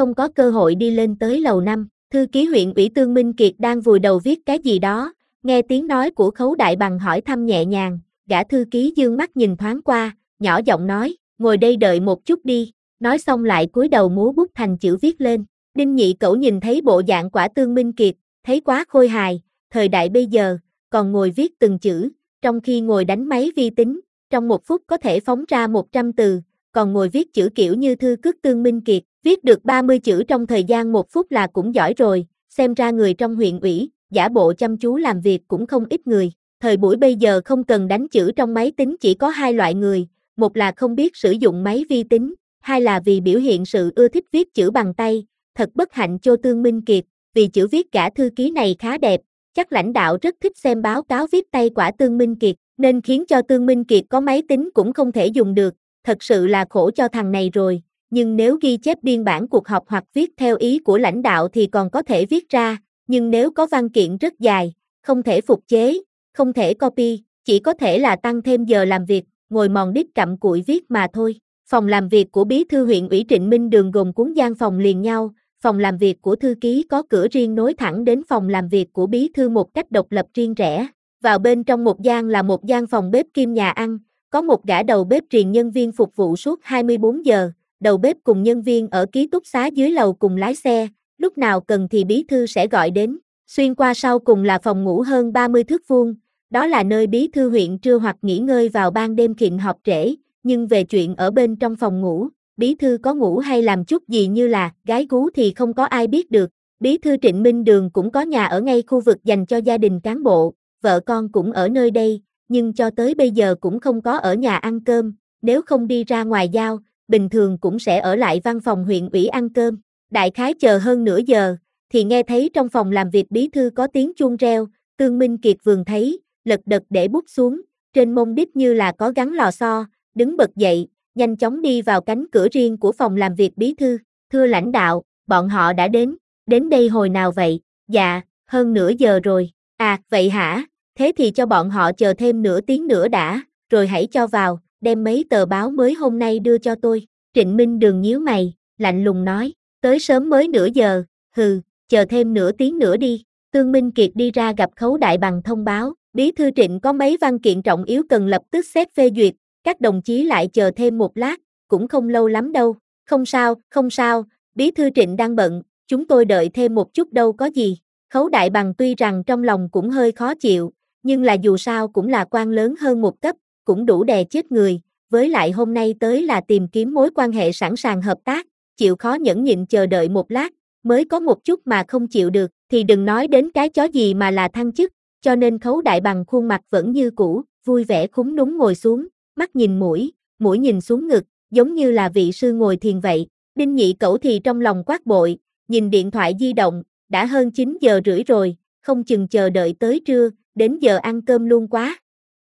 Speaker 1: không có cơ hội đi lên tới lầu 5. Thư ký huyện ủy Tương Minh Kiệt đang vùi đầu viết cái gì đó, nghe tiếng nói của Khấu Đại Bằng hỏi thăm nhẹ nhàng, gã thư ký dương mắt nhìn thoáng qua, nhỏ giọng nói, ngồi đây đợi một chút đi, nói xong lại cúi đầu múa bút thành chữ viết lên. Đinh Nhị Cẩu nhìn thấy bộ dạng quả Tương Minh Kiệt, thấy quá khôi hài, thời đại bây giờ, còn ngồi viết từng chữ, trong khi ngồi đánh máy vi tính, trong một phút có thể phóng ra 100 từ, còn ngồi viết chữ kiểu như thư cước Tương Minh Kiệt, viết được 30 chữ trong thời gian 1 phút là cũng giỏi rồi, xem ra người trong huyện ủy, giả bộ chăm chú làm việc cũng không ít người. Thời buổi bây giờ không cần đánh chữ trong máy tính chỉ có 2 loại người, một là không biết sử dụng máy vi tính, hai là vì biểu hiện sự ưa thích viết chữ bằng tay, thật bất hạnh cho Tương Minh Kiệt, vì chữ viết gã thư ký này khá đẹp, chắc lãnh đạo rất thích xem báo cáo viết tay quả Tương Minh Kiệt, nên khiến cho Tương Minh Kiệt có máy tính cũng không thể dùng được, thật sự là khổ cho thằng này rồi, nhưng nếu ghi chép biên bản cuộc họp hoặc viết theo ý của lãnh đạo thì còn có thể viết ra, nhưng nếu có văn kiện rất dài, không thể phục chế, không thể copy, chỉ có thể là tăng thêm giờ làm việc, ngồi mòn đít cặm cụi viết mà thôi. Phòng làm việc của bí thư huyện ủy Trịnh Minh Đường gồm cuốn gian phòng liền nhau, phòng làm việc của thư ký có cửa riêng nối thẳng đến phòng làm việc của bí thư một cách độc lập riêng rẽ. Vào bên trong một gian là một gian phòng bếp kim nhà ăn, có một gã đầu bếp triền nhân viên phục vụ suốt 24 giờ, đầu bếp cùng nhân viên ở ký túc xá dưới lầu cùng lái xe, lúc nào cần thì bí thư sẽ gọi đến. Xuyên qua sau cùng là phòng ngủ hơn 30 thước vuông, đó là nơi bí thư huyện trưa hoặc nghỉ ngơi vào ban đêm khịnh họp trễ, nhưng về chuyện ở bên trong phòng ngủ, bí thư có ngủ hay làm chút gì như là gái gú thì không có ai biết được. Bí thư Trịnh Minh Đường cũng có nhà ở ngay khu vực dành cho gia đình cán bộ, vợ con cũng ở nơi đây, nhưng cho tới bây giờ cũng không có ở nhà ăn cơm, nếu không đi ra ngoài giao, bình thường cũng sẽ ở lại văn phòng huyện ủy ăn cơm. Đại khái chờ hơn nửa giờ, thì nghe thấy trong phòng làm việc bí thư có tiếng chuông reo, Tương Minh Kiệt vườn thấy, lật đật để bút xuống, trên mông đít như là có gắn lò xo, đứng bật dậy, nhanh chóng đi vào cánh cửa riêng của phòng làm việc bí thư, thưa lãnh đạo, bọn họ đã đến đây hồi nào vậy? Dạ, hơn nửa giờ rồi, à, vậy hả, thế thì cho bọn họ chờ thêm nửa tiếng nữa đã, rồi hãy cho vào, đem mấy tờ báo mới hôm nay đưa cho tôi. Trịnh Minh Đường nhíu mày, lạnh lùng nói, tới sớm mới nửa giờ, hừ, chờ thêm nửa tiếng nữa đi. Tương Minh Kiệt đi ra gặp Khấu Đại Bằng thông báo, bí thư Trịnh có mấy văn kiện trọng yếu cần lập tức xét phê duyệt, các đồng chí lại chờ thêm một lát, cũng không lâu lắm đâu. Không sao, bí thư Trịnh đang bận, chúng tôi đợi thêm một chút đâu có gì. Khấu Đại Bằng tuy rằng trong lòng cũng hơi khó chịu, nhưng là dù sao cũng là quan lớn hơn một cấp, cũng đủ đè chết người, với lại hôm nay tới là tìm kiếm mối quan hệ sẵn sàng hợp tác, chịu khó nhẫn nhịn chờ đợi một lát, mới có một chút mà không chịu được, thì đừng nói đến cái chó gì mà là thăng chức, cho nên Khấu Đại Bằng khuôn mặt vẫn như cũ, vui vẻ khúm núm ngồi xuống, mắt nhìn mũi nhìn xuống ngực, giống như là vị sư ngồi thiền vậy. Đinh Nhị Cẩu thì trong lòng quát bội, nhìn điện thoại di động, đã hơn 9 giờ rưỡi rồi, không chừng chờ đợi tới trưa, đến giờ ăn cơm luôn quá.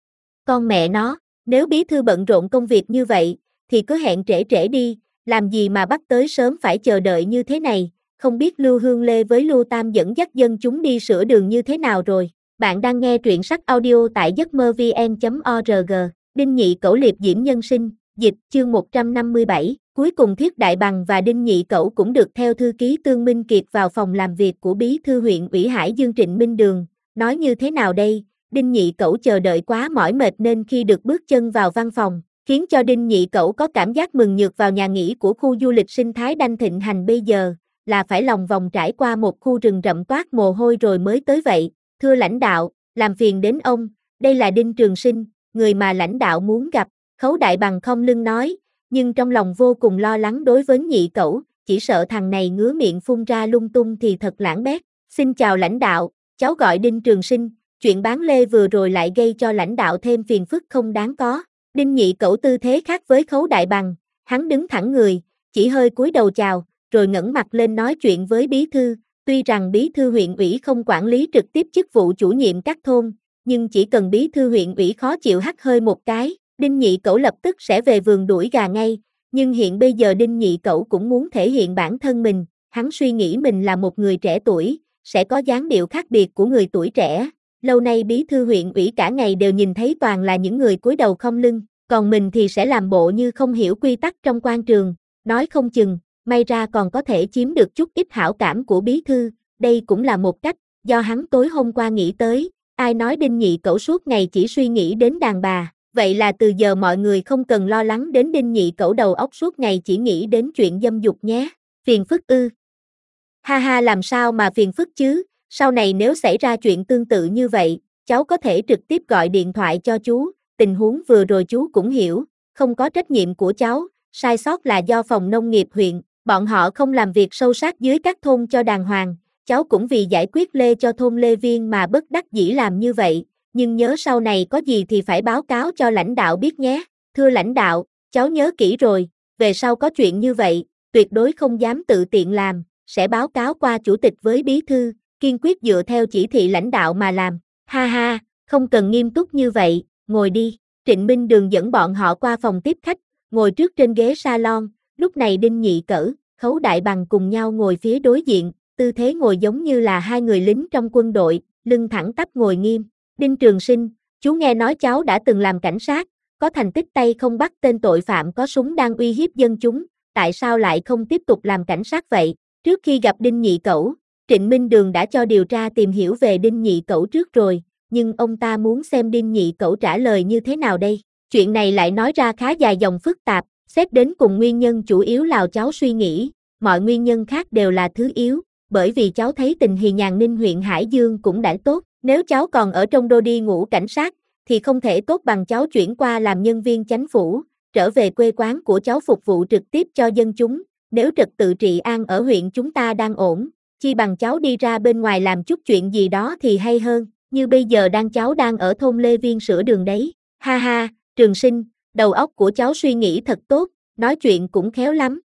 Speaker 1: Con mẹ nó, nếu bí thư bận rộn công việc như vậy, thì cứ hẹn trễ đi, làm gì mà bắt tới sớm phải chờ đợi như thế này, không biết Lưu Hương Lê với Lưu Tam dẫn dắt dân chúng đi sửa đường như thế nào rồi. Bạn đang nghe truyện sách audio tại giấc mơ vn.org. Đinh Nhị Cẩu liệp diễm nhân sinh, dịch, chương 157, cuối cùng Thiết Đại Bằng và Đinh Nhị Cẩu cũng được theo thư ký Tương Minh Kiệt vào phòng làm việc của bí thư huyện ủy Hải Dương Trịnh Minh Đường, nói như thế nào đây, Đinh Nhị Cẩu chờ đợi quá mỏi mệt nên khi được bước chân vào văn phòng, khiến cho Đinh Nhị Cẩu có cảm giác mừng nhược vào nhà nghỉ của khu du lịch sinh thái Đanh thịnh hành bây giờ, là phải lòng vòng trải qua một khu rừng rậm toát mồ hôi rồi mới tới vậy. Thưa lãnh đạo, làm phiền đến ông, đây là Đinh Trường Sinh, người mà lãnh đạo muốn gặp. Khấu Đại Bằng không lưng nói, nhưng trong lòng vô cùng lo lắng đối với Nhị Cẩu, chỉ sợ thằng này ngứa miệng phun ra lung tung thì thật lãng bét. Xin chào lãnh đạo, cháu gọi Đinh Trường Sinh, chuyện bán lê vừa rồi lại gây cho lãnh đạo thêm phiền phức không đáng có. Đinh Nhị Cẩu tư thế khác với Khấu Đại Bằng, hắn đứng thẳng người, chỉ hơi cúi đầu chào, rồi ngẩng mặt lên nói chuyện với bí thư. Tuy rằng bí thư huyện ủy không quản lý trực tiếp chức vụ chủ nhiệm các thôn, nhưng chỉ cần bí thư huyện ủy khó chịu hắt hơi một cái, Đinh Nhị Cẩu lập tức sẽ về vườn đuổi gà ngay. Nhưng hiện bây giờ Đinh Nhị Cẩu cũng muốn thể hiện bản thân mình, hắn suy nghĩ mình là một người trẻ tuổi, sẽ có dáng điệu khác biệt của người tuổi trẻ. Lâu nay bí thư huyện ủy cả ngày đều nhìn thấy toàn là những người cúi đầu không lưng, còn mình thì sẽ làm bộ như không hiểu quy tắc trong quan trường, nói không chừng, may ra còn có thể chiếm được chút ít hảo cảm của bí thư, đây cũng là một cách, do hắn tối hôm qua nghĩ tới, ai nói Đinh Nhị Cẩu suốt ngày chỉ suy nghĩ đến đàn bà, vậy là từ giờ mọi người không cần lo lắng đến Đinh Nhị Cẩu đầu óc suốt ngày chỉ nghĩ đến chuyện dâm dục nhé, phiền phức ư. Ha ha, làm sao mà phiền phức chứ, sau này nếu xảy ra chuyện tương tự như vậy, cháu có thể trực tiếp gọi điện thoại cho chú, tình huống vừa rồi chú cũng hiểu, không có trách nhiệm của cháu, sai sót là do phòng nông nghiệp huyện, bọn họ không làm việc sâu sát dưới các thôn cho đàng hoàng, cháu cũng vì giải quyết lê cho thôn Lê Viên mà bất đắc dĩ làm như vậy, nhưng nhớ sau này có gì thì phải báo cáo cho lãnh đạo biết nhé, thưa lãnh đạo, cháu nhớ kỹ rồi, về sau có chuyện như vậy, tuyệt đối không dám tự tiện làm, sẽ báo cáo qua chủ tịch với bí thư, kiên quyết dựa theo chỉ thị lãnh đạo mà làm, ha ha, không cần nghiêm túc như vậy, ngồi đi, Trịnh Minh Đường dẫn bọn họ qua phòng tiếp khách, ngồi trước trên ghế salon, lúc này Đinh Nhị Cẩu, Khấu Đại Bằng cùng nhau ngồi phía đối diện, tư thế ngồi giống như là hai người lính trong quân đội, lưng thẳng tắp ngồi nghiêm. Đinh Trường Sinh, chú nghe nói cháu đã từng làm cảnh sát, có thành tích tay không bắt tên tội phạm có súng đang uy hiếp dân chúng, tại sao lại không tiếp tục làm cảnh sát vậy? Trước khi gặp Đinh Nhị Cẩu, Trịnh Minh Đường đã cho điều tra tìm hiểu về Đinh Nhị Cẩu trước rồi, nhưng ông ta muốn xem Đinh Nhị Cẩu trả lời như thế nào đây. Chuyện này lại nói ra khá dài dòng phức tạp, xét đến cùng nguyên nhân chủ yếu là cháu suy nghĩ, mọi nguyên nhân khác đều là thứ yếu, bởi vì cháu thấy tình hình Nhàn Ninh huyện Hải Dương cũng đã tốt, nếu cháu còn ở trong đô đi ngũ cảnh sát, thì không thể tốt bằng cháu chuyển qua làm nhân viên chánh phủ, trở về quê quán của cháu phục vụ trực tiếp cho dân chúng, nếu trật tự trị an ở huyện chúng ta đang ổn, chi bằng cháu đi ra bên ngoài làm chút chuyện gì đó thì hay hơn, như bây giờ cháu đang ở thôn Lê Viên sửa đường đấy, ha ha, Trường Sinh, đầu óc của cháu suy nghĩ thật tốt, nói chuyện cũng khéo lắm.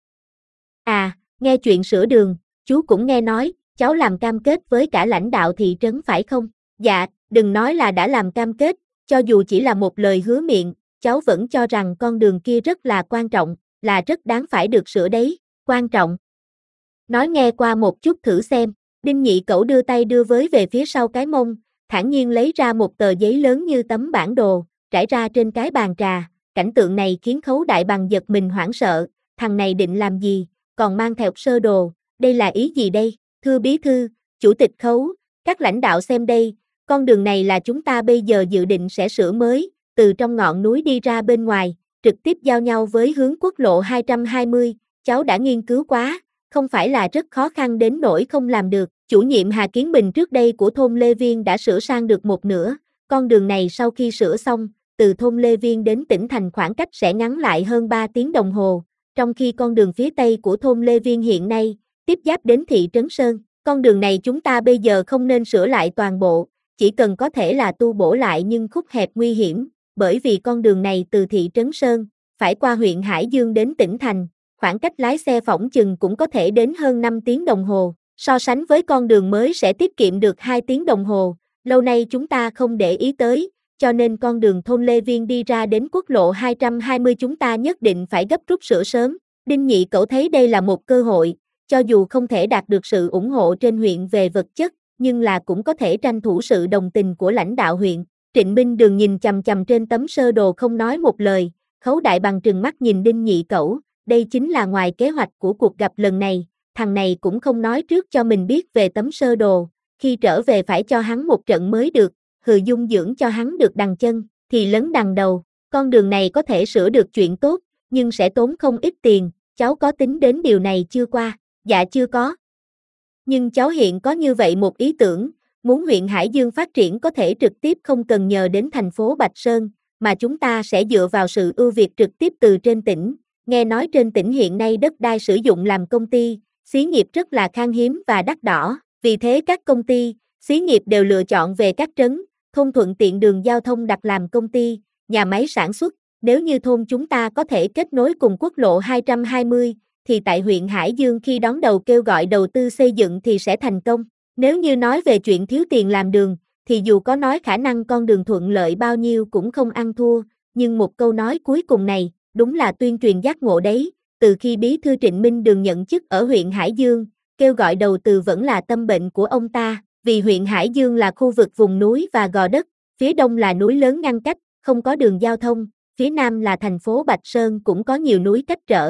Speaker 1: À, nghe chuyện sửa đường, chú cũng nghe nói, cháu làm cam kết với cả lãnh đạo thị trấn phải không? Dạ, đừng nói là đã làm cam kết, cho dù chỉ là một lời hứa miệng, cháu vẫn cho rằng con đường kia rất là quan trọng, là rất đáng phải được sửa đấy, quan trọng. Nói nghe qua một chút thử xem, Đinh Nhị Cẩu đưa tay đưa với về phía sau cái mông, thản nhiên lấy ra một tờ giấy lớn như tấm bản đồ, trải ra trên cái bàn trà, cảnh tượng này khiến Khấu Đại Bằng giật mình hoảng sợ, thằng này định làm gì, còn mang theo sơ đồ, đây là ý gì đây, thưa bí thư, chủ tịch Khấu, các lãnh đạo xem đây, con đường này là chúng ta bây giờ dự định sẽ sửa mới, từ trong ngọn núi đi ra bên ngoài, trực tiếp giao nhau với hướng quốc lộ 220, cháu đã nghiên cứu quá, không phải là rất khó khăn đến nỗi không làm được, chủ nhiệm Hà Kiến Bình trước đây của thôn Lê Viên đã sửa sang được một nửa, con đường này sau khi sửa xong, từ thôn Lê Viên đến tỉnh thành khoảng cách sẽ ngắn lại hơn 3 tiếng đồng hồ, trong khi con đường phía tây của thôn Lê Viên hiện nay, tiếp giáp đến thị trấn Sơn, con đường này chúng ta bây giờ không nên sửa lại toàn bộ, chỉ cần có thể là tu bổ lại nhưng khúc hẹp nguy hiểm, bởi vì con đường này từ thị trấn Sơn, phải qua huyện Hải Dương đến tỉnh thành, khoảng cách lái xe phỏng chừng cũng có thể đến hơn 5 tiếng đồng hồ, so sánh với con đường mới sẽ tiết kiệm được 2 tiếng đồng hồ, lâu nay chúng ta không để ý tới, cho nên con đường thôn Lê Viên đi ra đến quốc lộ 220 chúng ta nhất định phải gấp rút sửa sớm. Đinh Nhị Cẩu thấy đây là một cơ hội, cho dù không thể đạt được sự ủng hộ trên huyện về vật chất, nhưng là cũng có thể tranh thủ sự đồng tình của lãnh đạo huyện. Trịnh Minh Đường nhìn chằm chằm trên tấm sơ đồ không nói một lời, Khấu Đại Bằng trừng mắt nhìn Đinh Nhị Cẩu, đây chính là ngoài kế hoạch của cuộc gặp lần này, thằng này cũng không nói trước cho mình biết về tấm sơ đồ, khi trở về phải cho hắn một trận mới được, hừ dung dưỡng cho hắn được đằng chân, thì lấn đằng đầu, con đường này có thể sửa được chuyện tốt, nhưng sẽ tốn không ít tiền, cháu có tính đến điều này chưa qua? Dạ chưa có. Nhưng cháu hiện có như vậy một ý tưởng, muốn huyện Hải Dương phát triển có thể trực tiếp không cần nhờ đến thành phố Bạch Sơn, mà chúng ta sẽ dựa vào sự ưu việt trực tiếp từ trên tỉnh. Nghe nói trên tỉnh hiện nay đất đai sử dụng làm công ty, xí nghiệp rất là khan hiếm và đắt đỏ, vì thế các công ty, xí nghiệp đều lựa chọn về các trấn, thôn thuận tiện đường giao thông đặt làm công ty, nhà máy sản xuất. Nếu như thôn chúng ta có thể kết nối cùng quốc lộ 220, thì tại huyện Hải Dương khi đón đầu kêu gọi đầu tư xây dựng thì sẽ thành công. Nếu như nói về chuyện thiếu tiền làm đường, thì dù có nói khả năng con đường thuận lợi bao nhiêu cũng không ăn thua, nhưng một câu nói cuối cùng này, đúng là tuyên truyền giác ngộ đấy. Từ khi bí thư Trịnh Minh Đường nhận chức ở huyện Hải Dương, kêu gọi đầu tư vẫn là tâm bệnh của ông ta, vì huyện Hải Dương là khu vực vùng núi và gò đất, phía đông là núi lớn ngăn cách, không có đường giao thông, phía nam là thành phố Bạch Sơn cũng có nhiều núi cách trở,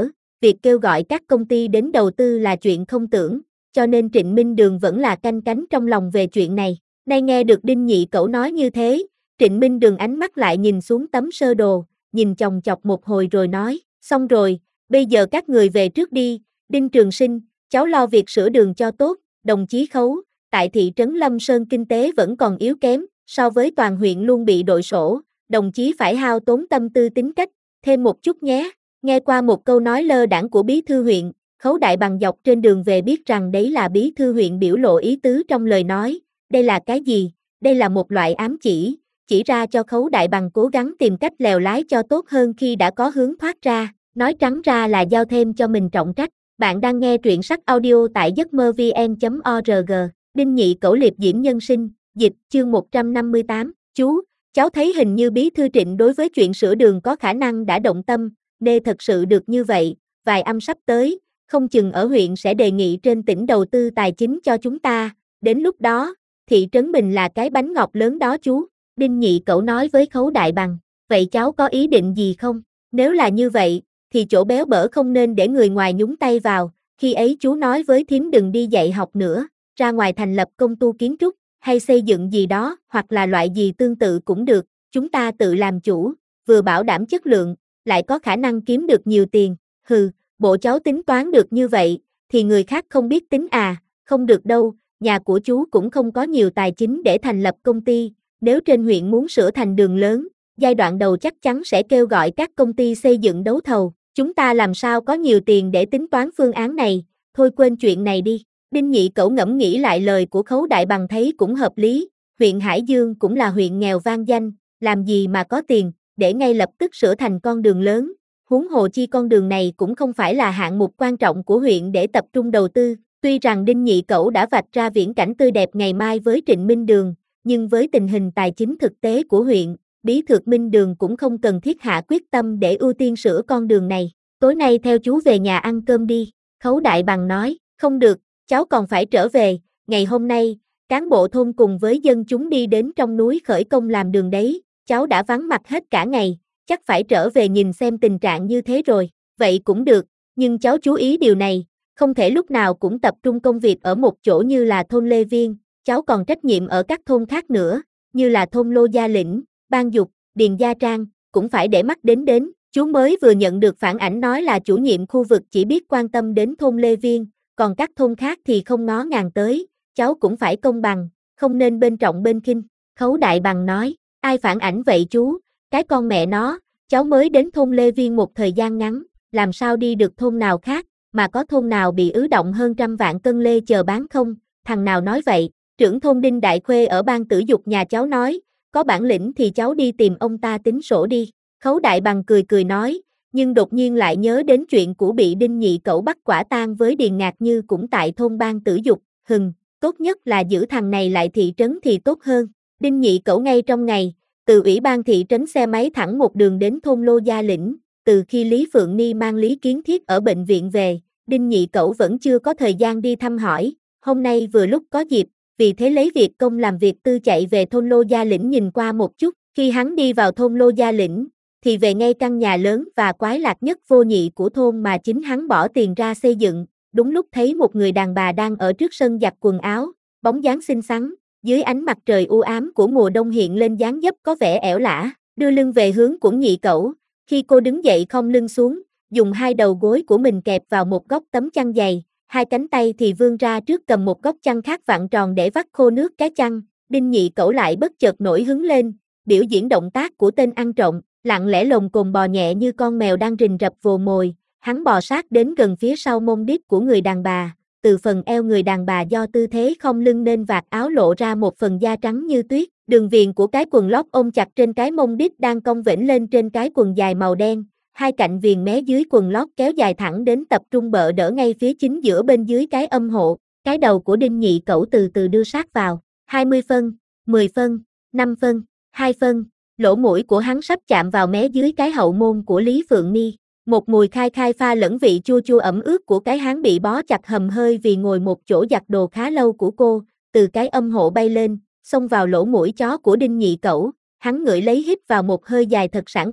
Speaker 1: việc kêu gọi các công ty đến đầu tư là chuyện không tưởng, cho nên Trịnh Minh Đường vẫn là canh cánh trong lòng về chuyện này. Nay nghe được Đinh Nhị Cẩu nói như thế, Trịnh Minh Đường ánh mắt lại nhìn xuống tấm sơ đồ, nhìn chòng chọc một hồi rồi nói, xong rồi, bây giờ các người về trước đi, Đinh Trường Sinh, cháu lo việc sửa đường cho tốt, đồng chí Khấu, tại thị trấn Lâm Sơn kinh tế vẫn còn yếu kém, so với toàn huyện luôn bị đội sổ, đồng chí phải hao tốn tâm tư tính cách, thêm một chút nhé. Nghe qua một câu nói lơ đãng của bí thư huyện, Khấu Đại Bằng dọc trên đường về biết rằng đấy là bí thư huyện biểu lộ ý tứ trong lời nói, đây là cái gì, đây là một loại ám chỉ ra cho Khấu Đại Bằng cố gắng tìm cách lèo lái cho tốt hơn khi đã có hướng thoát ra, nói trắng ra là giao thêm cho mình trọng trách. Bạn đang nghe truyện sách audio tại giấc mơ vn.org, Đinh Nhị Cẩu liệp diễm nhân sinh, dịch, chương 158, chú, cháu thấy hình như bí thư Trịnh đối với chuyện sửa đường có khả năng đã động tâm, nên thật sự được như vậy, vài âm sắp tới, không chừng ở huyện sẽ đề nghị trên tỉnh đầu tư tài chính cho chúng ta, đến lúc đó, thị trấn mình là cái bánh ngọt lớn đó chú, Đinh Nhị Cẩu nói với Khấu Đại Bằng, vậy cháu có ý định gì không? Nếu là như vậy, thì chỗ béo bở không nên để người ngoài nhúng tay vào, khi ấy chú nói với thím đừng đi dạy học nữa, ra ngoài thành lập công tu kiến trúc, hay xây dựng gì đó, hoặc là loại gì tương tự cũng được, chúng ta tự làm chủ, vừa bảo đảm chất lượng, lại có khả năng kiếm được nhiều tiền, hừ, bộ cháu tính toán được như vậy, thì người khác không biết tính à, không được đâu, nhà của chú cũng không có nhiều tài chính để thành lập công ty, nếu trên huyện muốn sửa thành đường lớn, giai đoạn đầu chắc chắn sẽ kêu gọi các công ty xây dựng đấu thầu, chúng ta làm sao có nhiều tiền để tính toán phương án này, thôi quên chuyện này đi. Đinh Nhị Cẩu ngẫm nghĩ lại lời của Khấu Đại Bằng thấy cũng hợp lý, huyện Hải Dương cũng là huyện nghèo vang danh, làm gì mà có tiền, để ngay lập tức sửa thành con đường lớn, huống hồ chi con đường này cũng không phải là hạng mục quan trọng của huyện để tập trung đầu tư, tuy rằng Đinh Nhị Cẩu đã vạch ra viễn cảnh tươi đẹp ngày mai với Trịnh Minh Đường, nhưng với tình hình tài chính thực tế của huyện, Bí thư Minh Đường cũng không cần thiết hạ quyết tâm để ưu tiên sửa con đường này, tối nay theo chú về nhà ăn cơm đi, Khấu Đại Bằng nói, không được, cháu còn phải trở về, ngày hôm nay, cán bộ thôn cùng với dân chúng đi đến trong núi khởi công làm đường đấy, cháu đã vắng mặt hết cả ngày, chắc phải trở về nhìn xem tình trạng như thế rồi, vậy cũng được, nhưng cháu chú ý điều này, không thể lúc nào cũng tập trung công việc ở một chỗ như là thôn Lê Viên, cháu còn trách nhiệm ở các thôn khác nữa, như là thôn Lô Gia Lĩnh, Ban Dục, Điền Gia Trang, cũng phải để mắt đến, chú mới vừa nhận được phản ảnh nói là chủ nhiệm khu vực chỉ biết quan tâm đến thôn Lê Viên, còn các thôn khác thì không ngó ngàng tới, cháu cũng phải công bằng, không nên bên trọng bên khinh, Khấu Đại Bằng nói, ai phản ảnh vậy chú, cái con mẹ nó, cháu mới đến thôn Lê Viên một thời gian ngắn, làm sao đi được thôn nào khác, mà có thôn nào bị ứ động hơn 100 vạn cân lê chờ bán không, thằng nào nói vậy, trưởng thôn Đinh Đại Khuê ở ban tử dục nhà cháu nói, có bản lĩnh thì cháu đi tìm ông ta tính sổ đi, Khấu Đại Bằng cười nói, nhưng đột nhiên lại nhớ đến chuyện của bị Đinh Nhị Cẩu bắt quả tang với Điền Ngạc Như cũng tại thôn ban tử dục, tốt nhất là giữ thằng này lại thị trấn thì tốt hơn, Đinh Nhị Cẩu ngay trong ngày, từ ủy ban thị trấn xe máy thẳng một đường đến thôn Lô Gia Lĩnh, từ khi Lý Phượng Ni mang Lý Kiến Thiết ở bệnh viện về, Đinh Nhị Cẩu vẫn chưa có thời gian đi thăm hỏi, hôm nay vừa lúc có dịp, vì thế lấy việc công làm việc tư chạy về thôn Lô Gia Lĩnh nhìn qua một chút, khi hắn đi vào thôn Lô Gia Lĩnh, thì về ngay căn nhà lớn và quái lạc nhất vô nhị của thôn mà chính hắn bỏ tiền ra xây dựng, đúng lúc thấy một người đàn bà đang ở trước sân giặt quần áo, bóng dáng xinh xắn, dưới ánh mặt trời u ám của mùa đông hiện lên dáng dấp có vẻ ẻo lả, đưa lưng về hướng của Nhị Cẩu, khi cô đứng dậy khom lưng xuống, dùng hai đầu gối của mình kẹp vào một góc tấm chăn dày, hai cánh tay thì vươn ra trước cầm một góc chăn khác vặn tròn để vắt khô nước cái chăn, Đinh Nhị Cẩu lại bất chợt nổi hứng lên, biểu diễn động tác của tên ăn trộm, lặng lẽ lồm cồm bò nhẹ như con mèo đang rình rập vồ mồi, hắn bò sát đến gần phía sau mông đít của người đàn bà, từ phần eo người đàn bà do tư thế khom lưng nên vạt áo lộ ra một phần da trắng như tuyết, đường viền của cái quần lót ôm chặt trên cái mông đít đang cong vểnh lên trên cái quần dài màu đen, hai cạnh viền mé dưới quần lót kéo dài thẳng đến tập trung bợ đỡ ngay phía chính giữa bên dưới cái âm hộ, cái đầu của Đinh Nhị Cẩu từ từ đưa sát vào, 20 phân, 10 phân, 5 phân, 2 phân, lỗ mũi của hắn sắp chạm vào mé dưới cái hậu môn của Lý Phượng Ni. Một mùi khai khai pha lẫn vị chua chua ẩm ướt của cái háng bị bó chặt hầm hơi vì ngồi một chỗ giặt đồ khá lâu của cô, từ cái âm hộ bay lên, xông vào lỗ mũi chó của Đinh Nhị Cẩu, hắn ngửi lấy hít vào một hơi dài thật sảng khoái,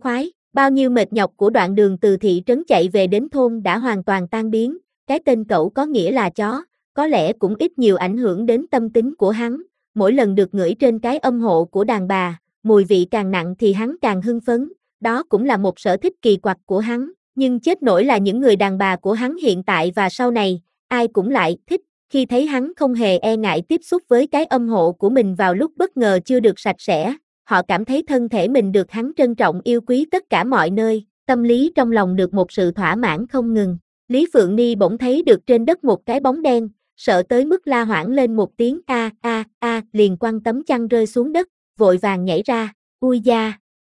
Speaker 1: Bao nhiêu mệt nhọc của đoạn đường từ thị trấn chạy về đến thôn đã hoàn toàn tan biến, cái tên cẩu có nghĩa là chó, có lẽ cũng ít nhiều ảnh hưởng đến tâm tính của hắn, mỗi lần được ngửi trên cái âm hộ của đàn bà, mùi vị càng nặng thì hắn càng hưng phấn, đó cũng là một sở thích kỳ quặc của hắn, nhưng chết nổi là những người đàn bà của hắn hiện tại và sau này, ai cũng lại thích, khi thấy hắn không hề e ngại tiếp xúc với cái âm hộ của mình vào lúc bất ngờ chưa được sạch sẽ, họ cảm thấy thân thể mình được hắn trân trọng yêu quý tất cả mọi nơi, tâm lý trong lòng được một sự thỏa mãn không ngừng. Lý Phượng Ni bỗng thấy được trên đất một cái bóng đen, sợ tới mức la hoảng lên một tiếng a, liền quăng tấm chăn rơi xuống đất, vội vàng nhảy ra, ui da.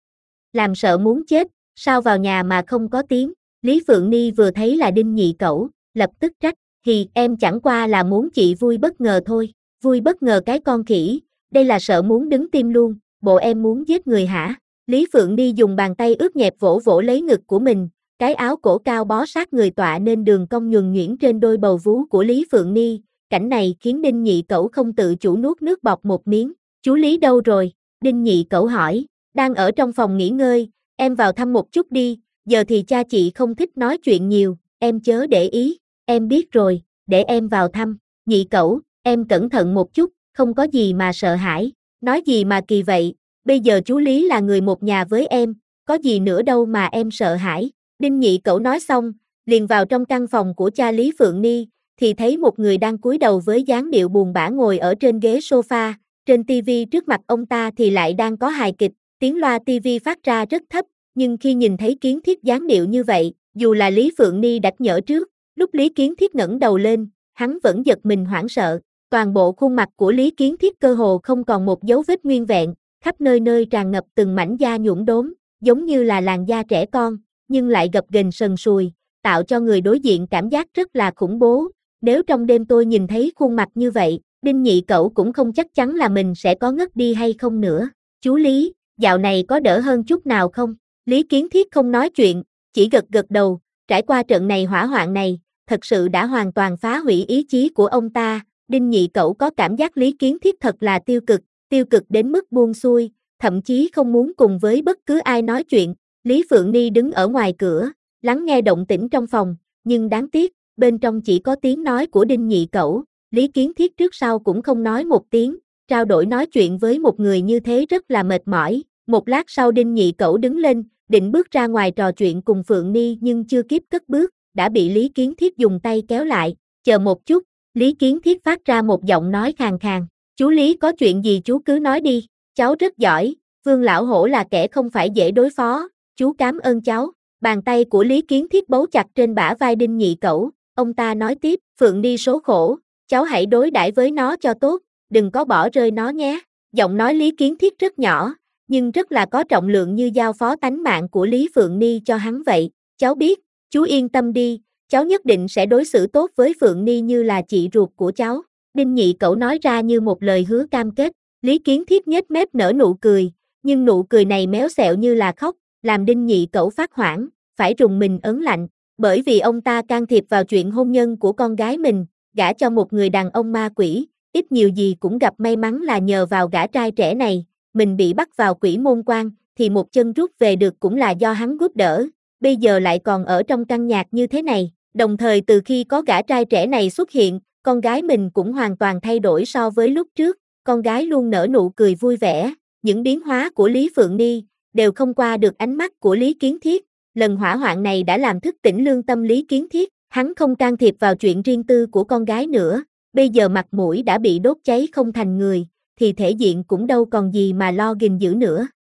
Speaker 1: Làm sợ muốn chết, sao vào nhà mà không có tiếng, Lý Phượng Ni vừa thấy là Đinh Nhị Cẩu, lập tức trách, em chẳng qua là muốn chị vui bất ngờ thôi, vui bất ngờ cái con khỉ, đây là sợ muốn đứng tim luôn, bộ em muốn giết người hả? Lý Phượng Ni dùng bàn tay ướt nhẹp vỗ vỗ lấy ngực của mình, cái áo cổ cao bó sát người tọa nên đường cong nhuần nhuyễn trên đôi bầu vú của Lý Phượng Ni, cảnh này khiến Đinh Nhị Cẩu không tự chủ nuốt nước bọt một miếng, chú Lý đâu rồi? Đinh Nhị Cẩu hỏi, đang ở trong phòng nghỉ ngơi, em vào thăm một chút đi, giờ thì cha chị không thích nói chuyện nhiều, em chớ để ý, em biết rồi, để em vào thăm, Nhị Cẩu, em cẩn thận một chút, không có gì mà sợ hãi, nói gì mà kỳ vậy, bây giờ chú Lý là người một nhà với em, có gì nữa đâu mà em sợ hãi, Đinh Nhị Cẩu nói xong, liền vào trong căn phòng của cha Lý Phượng Ni, thì thấy một người đang cúi đầu với dáng điệu buồn bã ngồi ở trên ghế sofa, trên tivi trước mặt ông ta thì lại đang có hài kịch, tiếng loa tivi phát ra rất thấp, nhưng khi nhìn thấy Kiến Thiết dáng điệu như vậy, dù là Lý Phượng Ni đã nhỡ trước, lúc Lý Kiến Thiết ngẩng đầu lên, hắn vẫn giật mình hoảng sợ, toàn bộ khuôn mặt của Lý Kiến Thiết cơ hồ không còn một dấu vết nguyên vẹn, khắp nơi nơi tràn ngập từng mảnh da nhũn đốm, giống như là làn da trẻ con, nhưng lại gập ghềnh sần sùi, tạo cho người đối diện cảm giác rất là khủng bố. Nếu trong đêm tôi nhìn thấy khuôn mặt như vậy, Đinh Nhị Cẩu cũng không chắc chắn là mình sẽ có ngất đi hay không nữa. Chú Lý, dạo này có đỡ hơn chút nào không? Lý Kiến Thiết không nói chuyện, chỉ gật gật đầu, trải qua trận này hỏa hoạn này, thật sự đã hoàn toàn phá hủy ý chí của ông ta. Đinh Nhị Cẩu có cảm giác Lý Kiến Thiết thật là tiêu cực đến mức buông xuôi, thậm chí không muốn cùng với bất cứ ai nói chuyện. Lý Phượng Ni đứng ở ngoài cửa, lắng nghe động tĩnh trong phòng, nhưng đáng tiếc, bên trong chỉ có tiếng nói của Đinh Nhị Cẩu, Lý Kiến Thiết trước sau cũng không nói một tiếng, trao đổi nói chuyện với một người như thế rất là mệt mỏi. Một lát sau Đinh Nhị Cẩu đứng lên, định bước ra ngoài trò chuyện cùng Phượng Ni nhưng chưa kịp cất bước, đã bị Lý Kiến Thiết dùng tay kéo lại, chờ một chút, Lý Kiến Thiết phát ra một giọng nói khàn khàn, chú Lý có chuyện gì chú cứ nói đi, cháu rất giỏi, Vương Lão Hổ là kẻ không phải dễ đối phó, chú cảm ơn cháu. Bàn tay của Lý Kiến Thiết bấu chặt trên bả vai Đinh Nhị Cẩu, ông ta nói tiếp, Phượng Ni số khổ, cháu hãy đối đãi với nó cho tốt, đừng có bỏ rơi nó nhé. Giọng nói Lý Kiến Thiết rất nhỏ, nhưng rất là có trọng lượng như giao phó tánh mạng của Lý Phượng Ni cho hắn vậy. Cháu biết, chú yên tâm đi, cháu nhất định sẽ đối xử tốt với Phượng Ni như là chị ruột của cháu. Đinh Nhị Cẩu nói ra như một lời hứa cam kết, Lý Kiến Thiết nhếch mép nở nụ cười, nhưng nụ cười này méo xẹo như là khóc, làm Đinh Nhị Cẩu phát hoảng, phải rùng mình ớn lạnh, bởi vì ông ta can thiệp vào chuyện hôn nhân của con gái mình, gả cho một người đàn ông ma quỷ, ít nhiều gì cũng gặp may mắn là nhờ vào gã trai trẻ này, mình bị bắt vào quỷ môn quan, thì một chân rút về được cũng là do hắn giúp đỡ, bây giờ lại còn ở trong căn nhạc như thế này, đồng thời từ khi có gã trai trẻ này xuất hiện, con gái mình cũng hoàn toàn thay đổi so với lúc trước, con gái luôn nở nụ cười vui vẻ, những biến hóa của Lý Phượng Ni đều không qua được ánh mắt của Lý Kiến Thiết, lần hỏa hoạn này đã làm thức tỉnh lương tâm Lý Kiến Thiết, hắn không can thiệp vào chuyện riêng tư của con gái nữa, bây giờ mặt mũi đã bị đốt cháy không thành người, thì thể diện cũng đâu còn gì mà lo gìn giữ nữa.